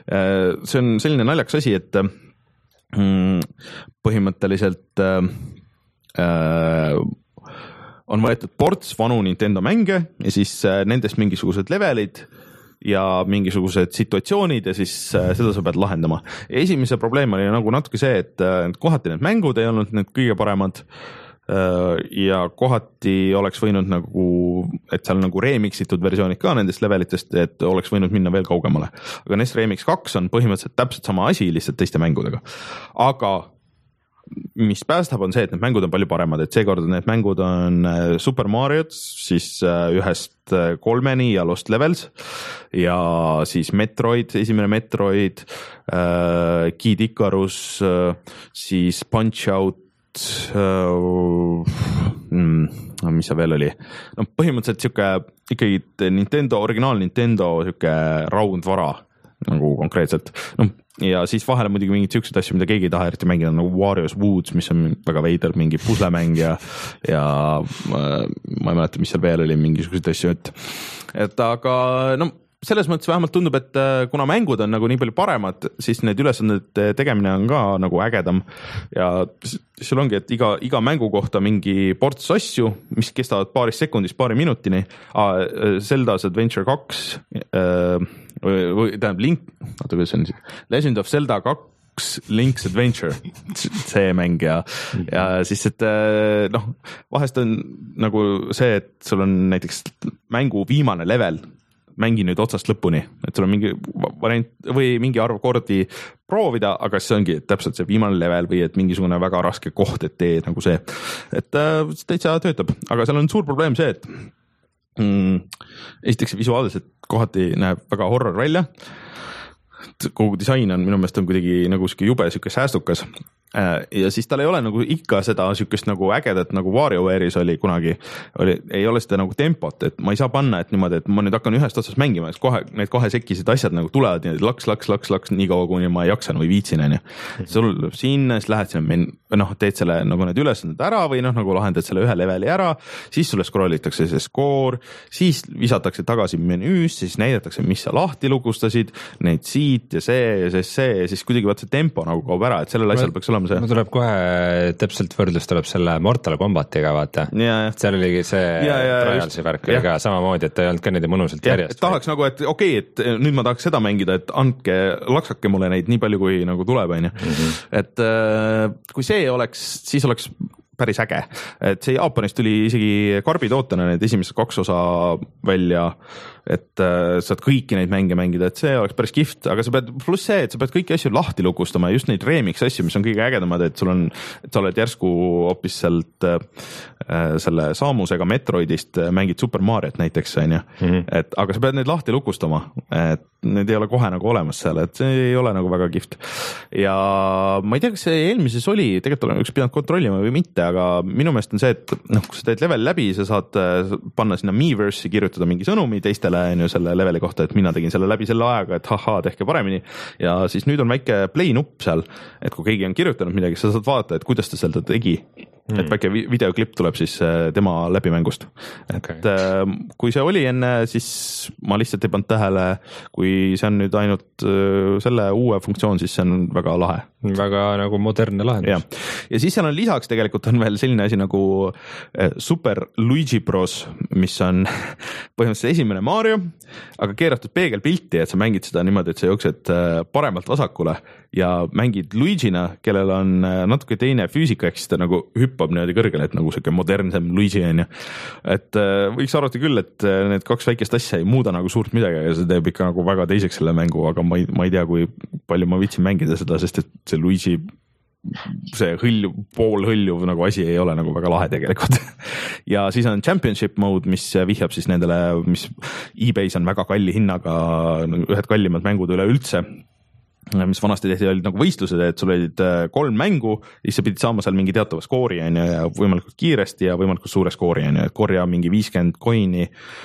S1: See on selline naljakas asi, et põhimõtteliselt äh, äh, on võetud ports vanu Nintendo mänge ja siis äh, nendest mingisugused levelid ja mingisugused situatsioonid ja siis äh, seda sa pead lahendama. Esimese probleem oli nagu natuke see, et äh, kohati need mängud ei olnud need kõige paremad ja kohati oleks võinud nagu, et seal nagu remixitud versioonid ka nendest levelitest, et oleks võinud minna veel kaugemale. Aga N E S Remix kaks on põhimõtteliselt täpselt sama asi lihtsalt teiste mängudega. Aga mis päästab, on see, et need mängud on palju paremad, et seekord need mängud on Super Mario'd siis ühest kolmeni ja Lost Levels ja siis Metroid, esimene Metroid, Kid Icarus, siis Punch-Out, Mm, mis see veel oli, no põhimõtteliselt siuke ikkagi Nintendo, originaal Nintendo siuke raundvara nagu konkreetselt, noh ja siis vahele muidugi mingid siuksed asju, mida keegi ei taha eriti mängida, nagu Wario's Woods, mis on väga veider, mingi puslemäng ja ja ma ei mäleta, mis seal veel oli, mingisuguseid asju, et et aga no selles mõttes vähemalt tundub, et kuna mängud on nagu nii palju paremad, siis need ülesanded tegemine on ka nagu ägedam ja sul ongi, et iga, iga mängu kohta mingi ports asju, mis kestavad paaris sekundis, paari minutini. Ah, Zelda's Adventure kaks või, või tähendab Link, oota, kuidas on siis? Legend of Zelda kaks Link's Adventure, see mäng ja, ja siis, et noh, vahest on nagu see, et sul on näiteks mängu viimane level, mängi nüüd otsast lõpuni, et sul on mingi variant või mingi arv kordi proovida, aga see ongi täpselt see viimane level või et mingisugune väga raske koht, et tee nagu see, et äh, täitsa töötab, aga seal on suur probleem see, et mm, esiteks visuaalselt kohati näeb väga horror välja, kogu disain on minu meelest on kuidagi nagu siuke jube, siuke säästukas ja siis tal ei ole nagu ikka seda siukest nagu ägedat nagu WarioWare'is oli kunagi, oli, ei ole seda nagu tempot, et ma ei saa panna, et niimoodi, et ma nüüd hakkan ühest otsast mängima, siis kohe need kohe sekkised asjad nagu tulevad niimoodi laks, laks, laks, laks nii kaua, kuni ma jaksan või viitsin, on ju. Sul sinna, siis lähed sinna, noh, teed selle nagu need ülesanded ära või noh, nagu lahendad selle ühe leveli ära, siis sulle scrollitakse see skoor, siis visatakse tagasi menüüs, siis näidatakse, mis sa lahti lukustasid, neid siit ja see ja see, see ja siis kuidagi vaat see tempo nagu kaob ära, et sellel asjal peaks olema see.
S2: Mul tuleb kohe täpselt võrdlus tuleb selle Mortal Kombatiga, vaata. Seal oligi see Trialsi värk oli ka samamoodi, et ei olnud ka neid mõnusalt ja, järjest.
S1: Tahaks nagu, et okei, okay, et nüüd ma tahaks seda mängida, et andke, laksake mulle neid nii palju, kui nagu tuleb, on ju. Et kui see oleks, siis oleks päris äge, et see Jaapanis tuli isegi karbitootena need esimesed kaks osa välja, et äh, saad kõiki neid mänge mängida, et see oleks päris kihvt, aga sa pead, pluss see, et sa pead kõiki asju lahti lukustama, just neid remix asju, mis on kõige ägedamad, et sul on, et sa oled järsku hoopis sealt äh, selle saamusega Metroidist mängid Super Mariot näiteks, on ju, mm-hmm. et aga sa pead neid lahti lukustama, et need ei ole kohe nagu olemas seal, et see ei ole nagu väga kihvt. Ja ma ei tea, kas see eelmises oli, tegelikult olen üks pidanud kontrollima või mitte, aga minu meelest on see, et noh, kui sa teed level läbi, sa saad panna sinna Miiverse'i, kirjutada mingi sõnumi teistele on ju selle leveli kohta, et mina tegin selle läbi selle ajaga, et haha, tehke paremini. Ja siis nüüd on väike play nupp seal, et kui keegi on kirjutanud midagi, sa saad vaadata, et kuidas ta seda tegi. Mm. Et väike videoklipp tuleb siis tema läbimängust. Okay. Et kui see oli enne, siis ma lihtsalt ei pannud tähele, kui see on nüüd ainult selle uue funktsioon, siis see on väga lahe.
S2: Väga nagu modernne lahendus.
S1: Ja, ja siis seal on lisaks tegelikult on veel selline asi nagu Super Luigi Bros, mis on põhimõtteliselt esimene Mario, aga keeratud peegelpilti, et sa mängid seda niimoodi, et sa jooksed paremalt vasakule ja mängid Luigina, kellel on natuke teine füüsika, ehk siis ta nagu hüppab niimoodi kõrgele, et nagu siuke modernsem Luigi on ju. Et võiks arvata küll, et need kaks väikest asja ei muuda nagu suurt midagi, aga see teeb ikka nagu väga teiseks selle mängu, aga ma ei, ma ei tea, kui palju ma viitsin mängida seda, sest et see Luigi see hõljuv, pool hõljuv nagu asi ei ole nagu väga lahe tegelikult. Ja siis on championship mode, mis vihjab siis nendele, mis eBay's on väga kalli hinnaga, ühed kallimad mängud üle üldse, mis vanasti tehti, olid nagu võistlused, et sul olid kolm mängu, siis sa pidid saama seal mingi teatava skoori on ju, ja võimalikult kiiresti ja võimalikult suure skoori on ju, et korja mingi viiskümmend coin'i,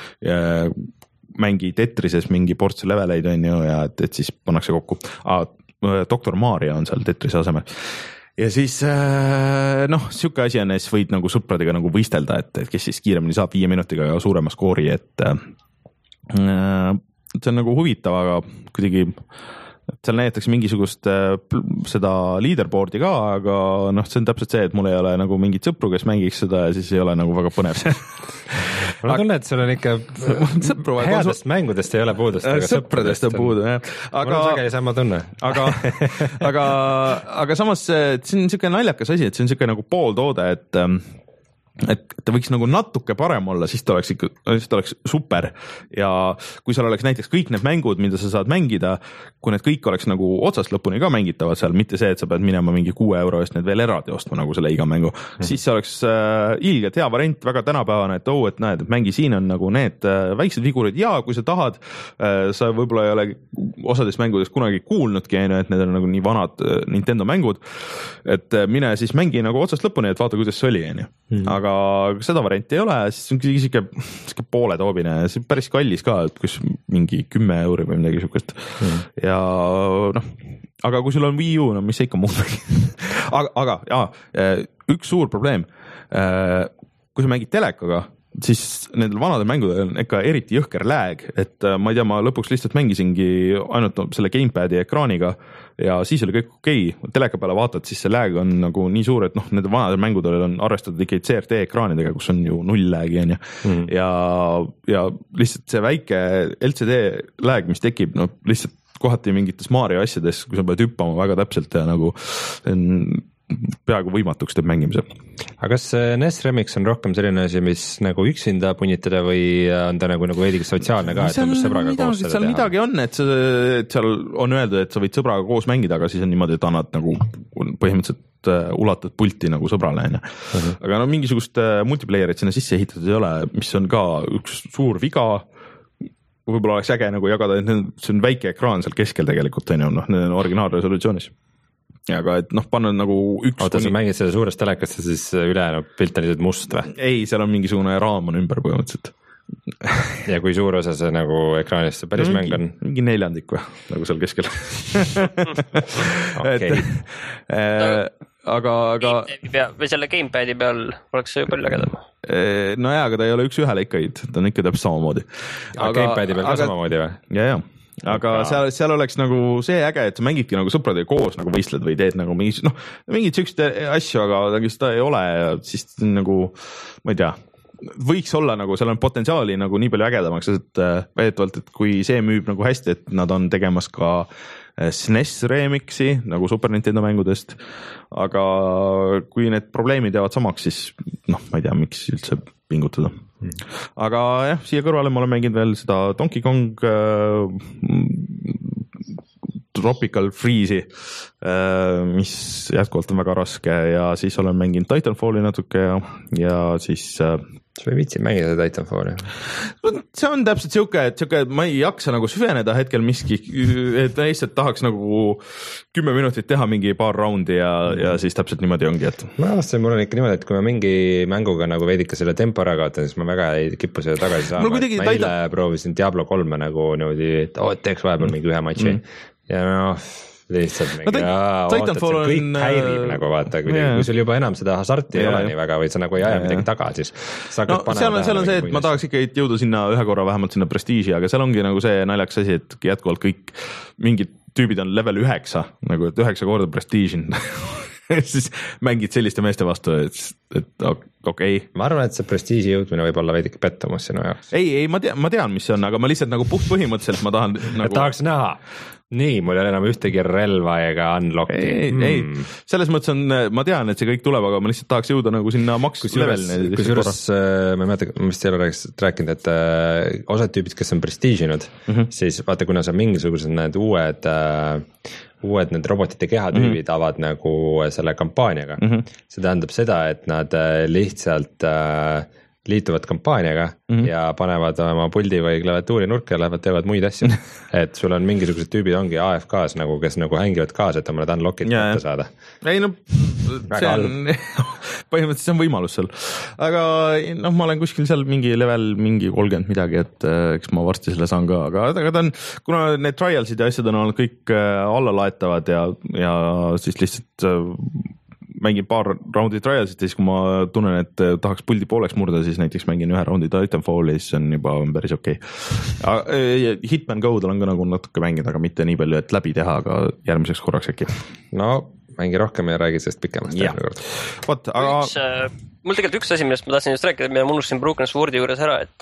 S1: mängi Tetrises mingi ports leveleid on ju, ja et, et siis pannakse kokku. Ah, doktor Mario on seal Tetrise asemel. Ja siis noh, siuke asi on, siis võid nagu sõpradega nagu võistelda, et, et kes siis kiiremini saab viie minutiga suurema skoori, et see on nagu huvitav, aga kuidagi seal näidatakse mingisugust seda leaderboardi ka, aga noh, see on täpselt see, et mul ei ole nagu mingit sõpru, kes mängiks seda ja siis ei ole nagu väga põnev see.
S2: Ma tunnen, et sul on ikka sõpru, headest mängudest ei ole puudust, aga
S1: sõpradest on puudu, jah.
S2: Aga, mul on sageli sama tunne.
S1: Aga, aga, aga samas see on niisugune naljakas asi, et see on niisugune nagu pooltoode, et et ta võiks nagu natuke parem olla, siis ta oleks ikka, siis ta oleks super ja kui seal oleks näiteks kõik need mängud, mida sa saad mängida, kui need kõik oleks nagu otsast lõpuni ka mängitavad seal, mitte see, et sa pead minema mingi kuue euro eest need veel eraldi ostma nagu selle iga mängu, mm. siis see oleks äh, ilgelt hea variant, väga tänapäevane, et oo, et näed, et mängi siin on nagu need äh, väiksed vigurid ja kui sa tahad, äh, sa võib-olla ei ole osadest mängudest kunagi kuulnudki, et need on nagu nii vanad äh, Nintendo mängud, et äh, mine siis mängi nagu otsast lõpuni, et vaata, kuidas see oli, on ju. Aga aga seda varianti ei ole, siis on siuke, siuke poole toobine, see on päris kallis ka, et kus mingi kümme euri või midagi siukest mm. ja noh, aga kui sul on Wii U, no mis sa ikka muud aga, aga jaa, üks suur probleem, kui sa mängid telekaga, siis nendel vanadel mängudel on ikka eriti jõhker lag, et ma ei tea, ma lõpuks lihtsalt mängisingi ainult selle gamepadi ekraaniga ja siis oli kõik okei okay., teleka peale vaatad, siis see lag on nagu nii suur, et noh, nende vanadel mängudel on arvestatud ikka C R T ekraanidega, kus on ju null lag'i on ju mm. ja, ja lihtsalt see väike L C D lag, mis tekib, no lihtsalt kohati mingites Mario asjades, kui sa pead hüppama väga täpselt ja nagu peaaegu võimatuks teeb mängimise.
S2: Aga kas N E S Remix on rohkem selline asi, mis nagu üksinda punnitada või on ta nagu, nagu veidigi sotsiaalne ka, et umbes sõbraga midagi, koos seda
S1: seal
S2: teha?
S1: Midagi on, et, see, et seal on öeldud, et sa võid sõbraga koos mängida, aga siis on niimoodi, et annad nagu põhimõtteliselt ulatad pulti nagu sõbrale. Uh-huh. Aga no mingisugust multiplayerit sinna sisse ehitatud ei ole, mis on ka üks suur viga, võib-olla oleks äge nagu jagada, et see on väike ekraan seal keskel tegelikult, on ju, noh, need on originaalresolutsioonis. Aga et noh, panna nagu üks...
S2: Oota, kuni... sa mängid selle suurest telekast ja siis ülejäänud pilt on lihtsalt must või?
S1: Ei, seal on mingisugune raam on ümber põhimõtteliselt.
S2: Ja kui suur osa see nagu ekraanist see päris no, mäng on?
S1: Mingi neljandik või, nagu seal keskel.
S2: Okei.
S1: Aga, aga...
S3: Või selle gamepadi peal oleks see palju ägedam.
S1: No jaa, aga ta ei ole üks ühele ikka, ta on ikka täpselt samamoodi.
S2: Aga gamepadi peal ka aga... samamoodi või?
S1: Ja, ja. Aga seal, seal oleks nagu see äge, et sa mängidki nagu sõpradega koos nagu võistled või teed nagu mingi, noh, mingid siuksed asju, aga seda ei ole ja siis nagu, ma ei tea, võiks olla nagu, seal on potentsiaali nagu nii palju ägedamaks, et väidetavalt, et kui see müüb nagu hästi, et nad on tegemas ka S N E S remixi nagu Super Nintendo mängudest, aga kui need probleemid jäävad samaks, siis noh, ma ei tea, miks üldse pingutada. Aga jah, siia kõrvale ma olen mänginud veel seda Donkey Kong äh, Tropical Freeze'i äh, mis jätkuvalt on väga raske ja siis olen mänginud Titanfalli natuke ja, ja siis äh,
S2: sa ei viitsi mängida seda Titanfalli?
S1: See on täpselt siuke, et siuke, et ma ei jaksa nagu süveneda hetkel miski, et lihtsalt tahaks nagu kümme minutit teha mingi paar raundi ja, ja siis täpselt niimoodi ongi, et
S2: ma avastasin, mul on ikka niimoodi, et kui ma mingi mänguga nagu veidike selle tempo ära kaotan, siis ma väga ei kipu seda tagasi saama, et ma eile Titan... proovisin Diablo kolme nagu niimoodi, et oh, teeks vahepeal mm. mingi ühe matši mm. ja noh lihtsalt mingi, no, aa, ootad, see on kõik häirib on... nagu vaata, kui, yeah. kui sul juba enam seda hasarti yeah. ei ole nii väga või sa nagu ei aja yeah. midagi taga, siis sa
S1: no, seal on, seal on see, et ma tahaks ikka jõuda sinna ühe korra vähemalt sinna prestiiži, aga seal ongi nagu see naljakas asi, et jätkuvalt kõik mingid tüübid on level üheksa, nagu et üheksa korda prestiižin siis mängid selliste meeste vastu, et, et okei okay..
S2: ma arvan, et see prestiiži jõudmine võib olla veidike pettumus sinu jaoks.
S1: ei, ei, ma tean, ma tean, mis see on, aga ma lihtsalt nagu puht põhimõtteliselt ma tahan nagu...
S2: tahaks näha. Nii, mul ei ole enam ühtegi relva ega unlock'i.
S1: Ei, mm. ei, selles mõttes on, ma tean, et see kõik tuleb, aga ma lihtsalt tahaks jõuda nagu sinna maks levelini.
S2: Kusjuures, ma ei mäleta, ma vist ei ole rääkinud, et äh, osad tüübid, kes on prestiižinud, mm -hmm. siis vaata, kuna sa mingisugused need uued, äh, uued need robotite kehatüübid mm -hmm. avad nagu selle kampaaniaga. Mm -hmm. See tähendab seda, et nad lihtsalt äh, liituvad kampaaniaga mm -hmm. ja panevad oma puldi või klaviatuuri nurka ja lähevad, teevad muid asju. Et sul on mingisugused tüübid ongi A F K-s nagu, kes nagu hängivad kaasa, et oma need unlock'id kätte saada.
S1: ei no, see on, põhimõtteliselt see on võimalus seal. Aga noh, ma olen kuskil seal mingi level, mingi kolmkümmend midagi, et eks ma varsti selle saan ka, aga, aga ta on, kuna need trialsid ja asjad on olnud kõik alla laetavad ja, ja siis lihtsalt mängin paar raundi trialsit ja siis kui ma tunnen, et tahaks puldi pooleks murda, siis näiteks mängin ühe raundi Titanfalli, siis on juba päris okei okay.. Hitman Go'd olen ka nagu natuke mänginud, aga mitte nii palju, et läbi teha, aga järgmiseks korraks äkki.
S2: No mängi rohkem ja räägi sellest pikemast.
S1: Vot, aga...
S3: Üks, äh, mul tegelikult üks asi, millest ma tahtsin just rääkida, mida ma unustasin Broken Swordi juures ära, et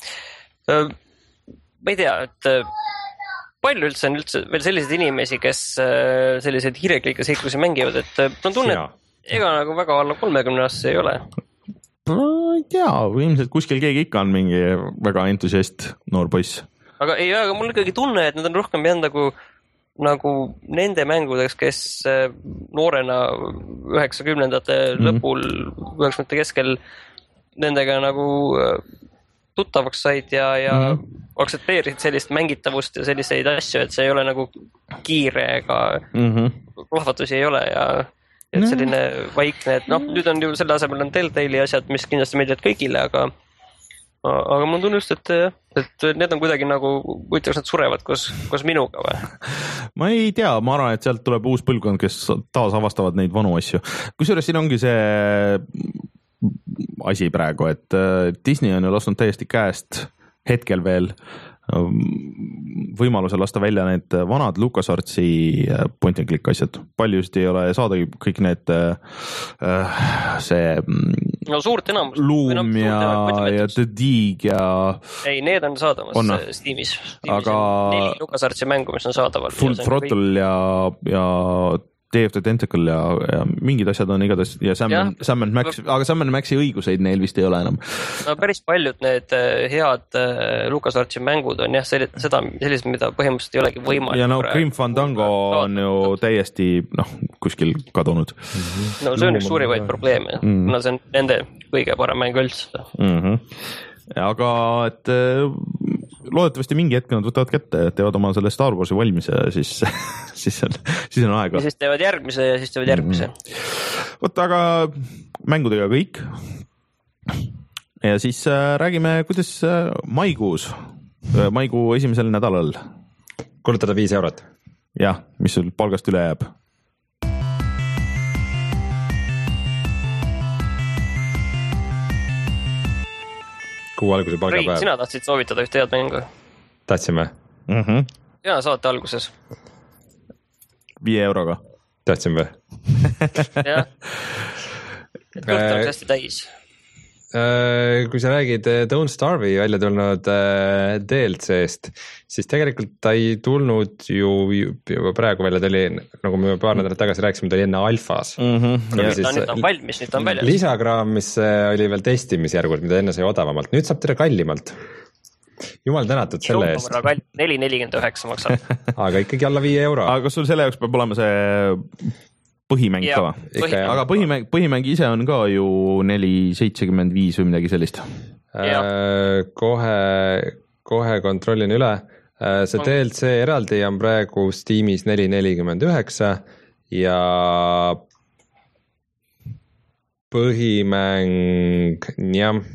S3: äh, ma ei tea, et äh, palju üldse on üldse veel selliseid inimesi, kes äh, selliseid hiireklikke seiklusi mängivad, et äh, on tunne, et ega nagu väga alla kolmekümne aastase ei ole.
S1: ei tea, ilmselt kuskil keegi ikka on mingi väga entusiast noor poiss.
S3: aga ei, aga mul ikkagi tunne, et nad on rohkem jäänud nagu nagu nende mängudeks, kes noorena üheksakümnendate mm-hmm. lõpul, üheksakümnendate keskel nendega nagu tuttavaks said ja, ja mm-hmm. aktsepteerisid sellist mängitavust ja selliseid asju, et see ei ole nagu kiire ega mm-hmm. plahvatusi ei ole ja et selline vaikne, et noh, nüüd on ju selle asemel on Telltale'i asjad, mis kindlasti meeldivad kõigile, aga aga mul tunnust, et, et need on kuidagi nagu, võitaks nad surevad koos, koos minuga või?
S1: Ma ei tea, ma arvan, et sealt tuleb uus põlvkond, kes taas avastavad neid vanu asju. Kusjuures siin ongi see asi praegu, et Disney on ju lasknud täiesti käest hetkel veel võimaluse lasta välja need vanad LucasArtsi point and click asjad. Paljusid ei ole saada kõik need see
S3: no suurt enamus
S1: Loom ja, ja The Dig ja
S3: ei, need on saadamas on. Steamis, Steamis aga neli LucasArtsi mängu, mis on saadaval
S1: Full Throttle ja, ja Day of the Tentacle ja, ja mingid asjad on igatahes ja Sam, ja, Sam and Max, aga Sam and Maxi õiguseid neil vist ei ole enam.
S3: No päris paljud need head LucasArtsi mängud on jah, sellised, seda, sellised, mida põhimõtteliselt ei olegi võimalik.
S1: Ja no Grim Fandango on ju täiesti noh, kuskil kadunud.
S3: No see on üks suurivaid probleeme, mm. kuna see on nende kõige parem mäng üldse.
S1: Mm-hmm. Aga et loodetavasti mingi hetk nad võtavad kätte, teevad oma selle Star Warsi valmis ja siis, siis, on, siis on aega.
S3: Ja siis teevad järgmise ja siis teevad järgmise.
S1: Mm-hmm. Võt, aga mängudega kõik. Ja siis äh, räägime, kuidas äh, maikuus, äh, maikuu esimesel nädalal.
S2: Kulutada viis eurot.
S1: Jah, mis sul palgast üle jääb.
S2: Kuu alguse palgapäev.
S3: Reit, sina tahtsid soovitada ühte head mängu?
S2: Tahtsime.
S1: Mm-hmm.
S3: Ja saate alguses.
S1: Viie euroga.
S2: Tahtsime.
S3: jah. Et kõht oleks hästi täis.
S2: Kui sa räägid Don't Starve'i välja tulnud D L C-st, siis tegelikult ta ei tulnud ju juba praegu välja, ta oli, nagu me paar nädalat tagasi rääkisime, ta oli enne alfas.
S3: Mm-hmm. Ja siis, nüüd on valmis, nüüd on väljas.
S2: Lisakraam, mis oli veel testimisjärgul, mida enne sai odavamalt, nüüd saab teda kallimalt. Jumal tänatud selle eest.
S3: neli nelikümmend üheksa maksab.
S2: Aga ikkagi alla viie euro.
S1: Aga kas sul selle jaoks peab olema see põhimäng ja, ka? Põhimäng. Aga põhimäng, põhimäng ise on ka ju neli seitsekümmend viis või midagi sellist.
S2: Äh, kohe, kohe kontrollin üle. Äh, see D L C eraldi on praegu Steamis neli nelikümmend üheksa ja põhimäng, jah.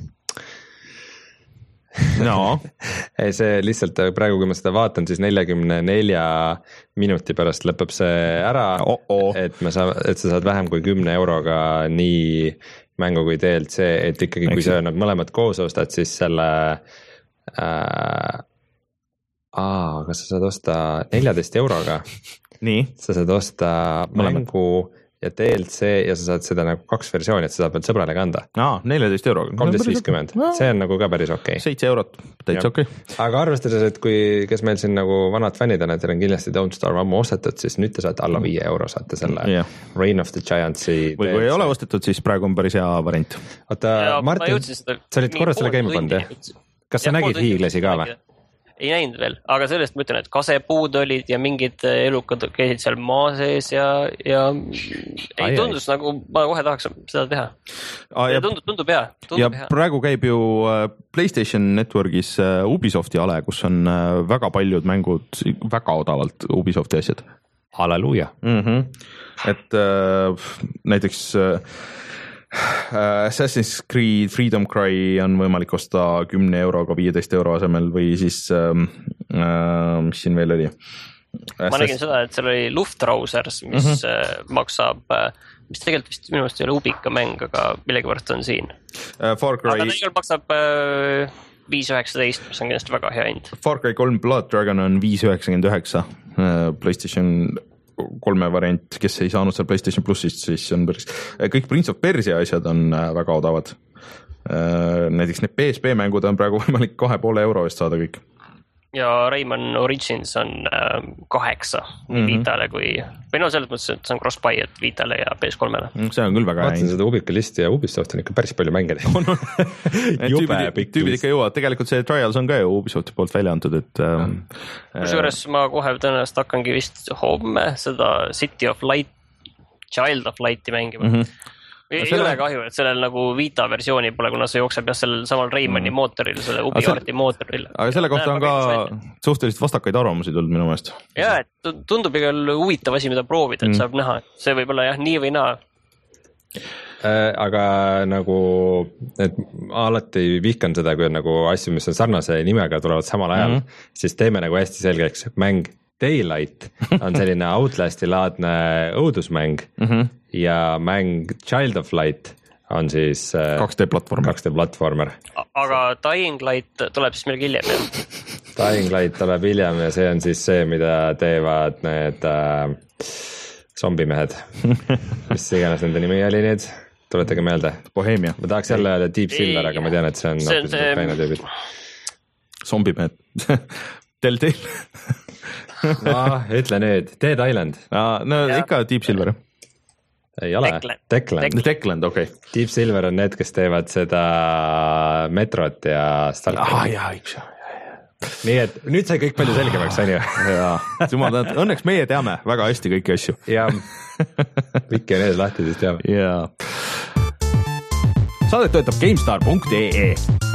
S1: No.
S2: see lihtsalt praegu, kui ma seda vaatan, siis neljakümne nelja minuti pärast lõpeb see ära, oh -oh. et, me saa, et sa saad vähem kui kümne euroga nii mängu kui D L C, et ikkagi kui sa nad mõlemad koos ostad, siis selle äh, aa, kas sa saad osta neljateist euroga?
S1: Nii.
S2: Sa saad osta mõlemad. Mängu ja D L C ja sa saad seda nagu kaks versiooni, et sa saad veel sõbrale kanda.
S1: Aa, neljateist euroga.
S2: kolmteist viiskümmend. See on nagu ka päris okei. Okay.
S1: seitse eurot, täitsa okei. Okay.
S2: Aga arvestades, et kui, kes meil siin nagu vanad fännid on, et teil on kindlasti Don't Starve ammu ostetud, siis nüüd te saate alla viie euro, saate selle yeah. Reign of the Giants'i.
S1: Või kui ei ole ostetud, siis praegu on päris hea variant.
S2: Oota, Martin, sa olid korra selle käima pannud, jah? Kas sa nägid hiiglasi ka või?
S3: Ei näinud veel, aga sellest ma ütlen, et kasepuud olid ja mingid elukad käisid seal maa sees ja, ja ei ai, tundus ai. Nagu ma kohe tahaks seda teha. Ah, ja, tundub, tundub hea. Tundub
S1: ja
S3: hea.
S1: Praegu käib ju PlayStation Networkis Ubisofti ale, kus on väga paljud mängud väga odavalt Ubisofti asjad.
S2: Halleluuja.
S1: Mm-hmm. Et äh, näiteks äh, Assassin's Creed Freedom Cry on võimalik osta kümne euroga viieteist euro asemel või siis äh, mis siin veel oli?
S3: Ma Assass... nägin seda, et seal oli Luftrausers, mis mm-hmm. maksab, mis tegelikult vist minu meelest ei ole Ubika mäng, aga millegivõrst on siin.
S1: Uh, Far Cry...
S3: Aga tegelikult maksab uh, viis üheksateist, mis on kindlasti väga hea hind.
S1: Far Cry kolm Blood Dragon on viis üheksakümmend üheksa, uh, PlayStation kolme variant, kes ei saanud seal PlayStation Plusist, siis on päris, kõik Prince of Persia asjad on väga odavad. Näiteks need P S P mängud on praegu võimalik kahe poole euro eest saada kõik.
S3: ja Rayman Origins on äh, kaheksa nii mm -hmm. Vitale kui, või no selles mõttes, et see on cross-buy, et Vitale ja P S kolmele.
S1: see on küll väga
S2: hea. Vaatasin seda Ubica listi ja Ubisoft on ikka päris palju mänge teinud. Jube pikk.
S1: Tüübid ikka jõuavad, tegelikult see Trials on ka ju Ubisofti poolt välja antud, et mm.
S3: kusjuures äh, ma kohe tõenäoliselt hakkangi vist homme seda City of Light, Child of Lighti mängima mm. -hmm. ei selle... ole kahju, et sellel nagu Vita versiooni pole, kuna see jookseb jah sellel samal Raymani mm. mootoril, selle UbiArti mootoril.
S1: Aga selle kohta on ka suhteliselt vastakaid arvamusi tulnud minu meelest.
S3: Jaa, et tundub igal huvitav asi, mida proovida, et mm. saab näha, see võib olla jah nii või naa.
S2: Äh, aga nagu, et ma alati vihkan seda, kui on nagu asju, mis on sarnase nimega, tulevad samal ajal, mm. siis teeme nagu hästi selgeks, mäng Daylight on selline Outlasti laadne õudusmäng mm -hmm. ja mäng Child of Light on siis
S1: kaks D platvormer.
S2: kaks D platvormer.
S3: Aga Dying Light tuleb siis meil hiljem, jah?
S2: Dying Light tuleb hiljem ja see on siis see, mida teevad need äh, zombimehed. mis iganes nende nimi oli nüüd, tuletage meelde.
S1: Bohemia.
S2: Ma tahaks jälle öelda Deep Silver, aga ma tean, et see on
S3: see, see...
S2: Ukraina tüübid.
S1: Zombimehed. Telltale.
S2: no, ütle nüüd, Dead Island.
S1: No ja. Ikka Deep Silver.
S2: Ei ole, Techland.
S1: Techland, okei okay..
S2: Deep Silver on need, kes teevad seda Metrot ja Stalkerit.
S1: Ah jaa, üks jah.
S2: Nii et nüüd sai kõik palju selgemaks, on ju?
S1: jaa, jumal tänud, õnneks meie teame väga hästi kõiki asju.
S2: jah, Viki on ees lahti, siis teame.
S1: jaa. Saadet töötab GameStar punkt ee.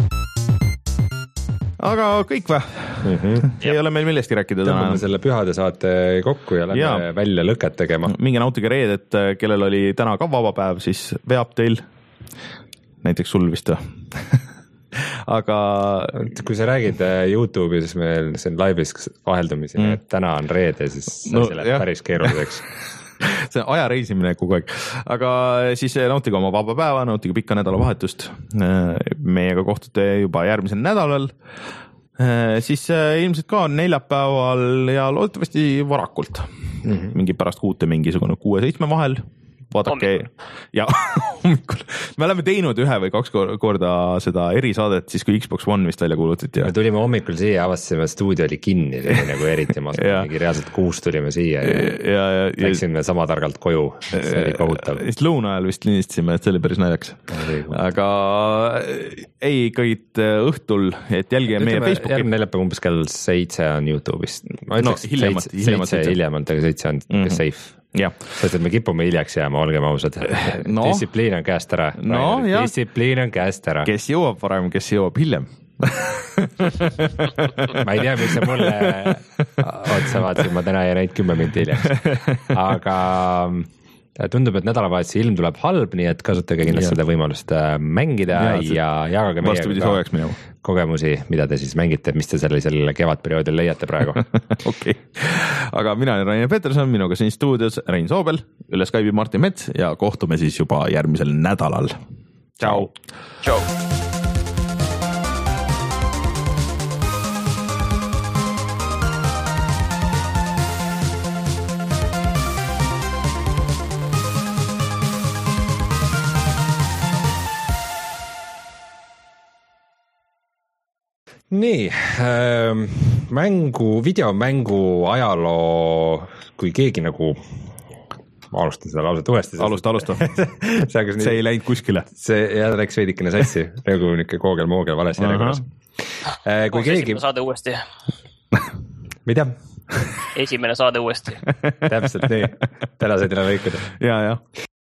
S1: Aga kõik või? Mm -hmm. ei ole meil millestki rääkida täna.
S2: Tõmbame selle pühade saate kokku ja lähme ja. välja lõket tegema.
S1: minge nautige reedet, kellel oli täna ka vaba päev, siis veab teil. Näiteks sul vist või? aga
S2: kui sa räägid YouTube'i, siis meil see on live'is vaheldumisi mm., et täna on reede, siis no, see läheb päris keeruliseks.
S1: see on aja reisimine kogu aeg, aga siis nautige oma vaba päeva, nautige pikka nädalavahetust. Meiega kohtute juba järgmisel nädalal, siis ilmselt ka neljapäeval ja loodetavasti varakult mm, -hmm. mingi pärast kuute mingisugune kuue-seitsme vahel. Vaadake ja hommikul. Me oleme teinud ühe või kaks korda seda erisaadet, siis kui Xbox One vist välja kuulutati.
S2: Me tulime hommikul siia, avastasime, stuudio oli kinni, see oli nagu eriti masu, mingi reaalselt kuus tulime siia ja, ja, ja läksime ja, sama targalt koju, see oli kohutav.
S1: Vist lõuna ajal vist linistasime, et see oli päris naljaks. Aga ei, ikkagi õhtul, et jälgige meie Facebooki.
S2: Järgmine neljapäev umbes kell seitse on YouTube'is. Ma ütleks, no, hiljemalt, seitse, hiljemalt, seitse, hiljemalt, aga seitse on mm -hmm. safe.
S1: Ja.
S2: Sest et me kipume hiljaks jääma, olgem ausad. No. Distsipliin on käest ära.
S1: No,
S2: distsipliin on käest ära.
S1: Kes jõuab varem, kes jõuab hiljem.
S2: ma ei tea, miks sa mulle otsa vaatasid, ma täna ei näinud kümme minti hiljaks. Aga tundub, et nädalavahetuse ilm tuleb halb, nii et kasutage kindlasti ja. seda võimalust mängida ja, ja jagage meiega kogemusi, mida te siis mängite, mis te sellisel kevadperioodil leiate praegu.
S1: Okei, okay. Aga mina olen Rainer Peterson, minuga siin stuudios Rein Soobel, üle Skype'i Martin Mets ja kohtume siis juba järgmisel nädalal. Tšau.
S3: Tšau.
S2: Nii, äh, mängu, videomängu ajaloo, kui keegi nagu, ma alustan seda lauset uuesti.
S1: Alusta, alusta. see, see ei läinud kuskile.
S2: See jah, läks veidikene sassi, nagu niisugune koogel-moogel vales järjekorras.
S3: Äh, kui oh, keegi... Esimene saade uuesti.
S2: Mida?
S3: Esimene saade uuesti.
S2: Täpselt nii, täna said enam lõikuda.
S1: Ja, ja.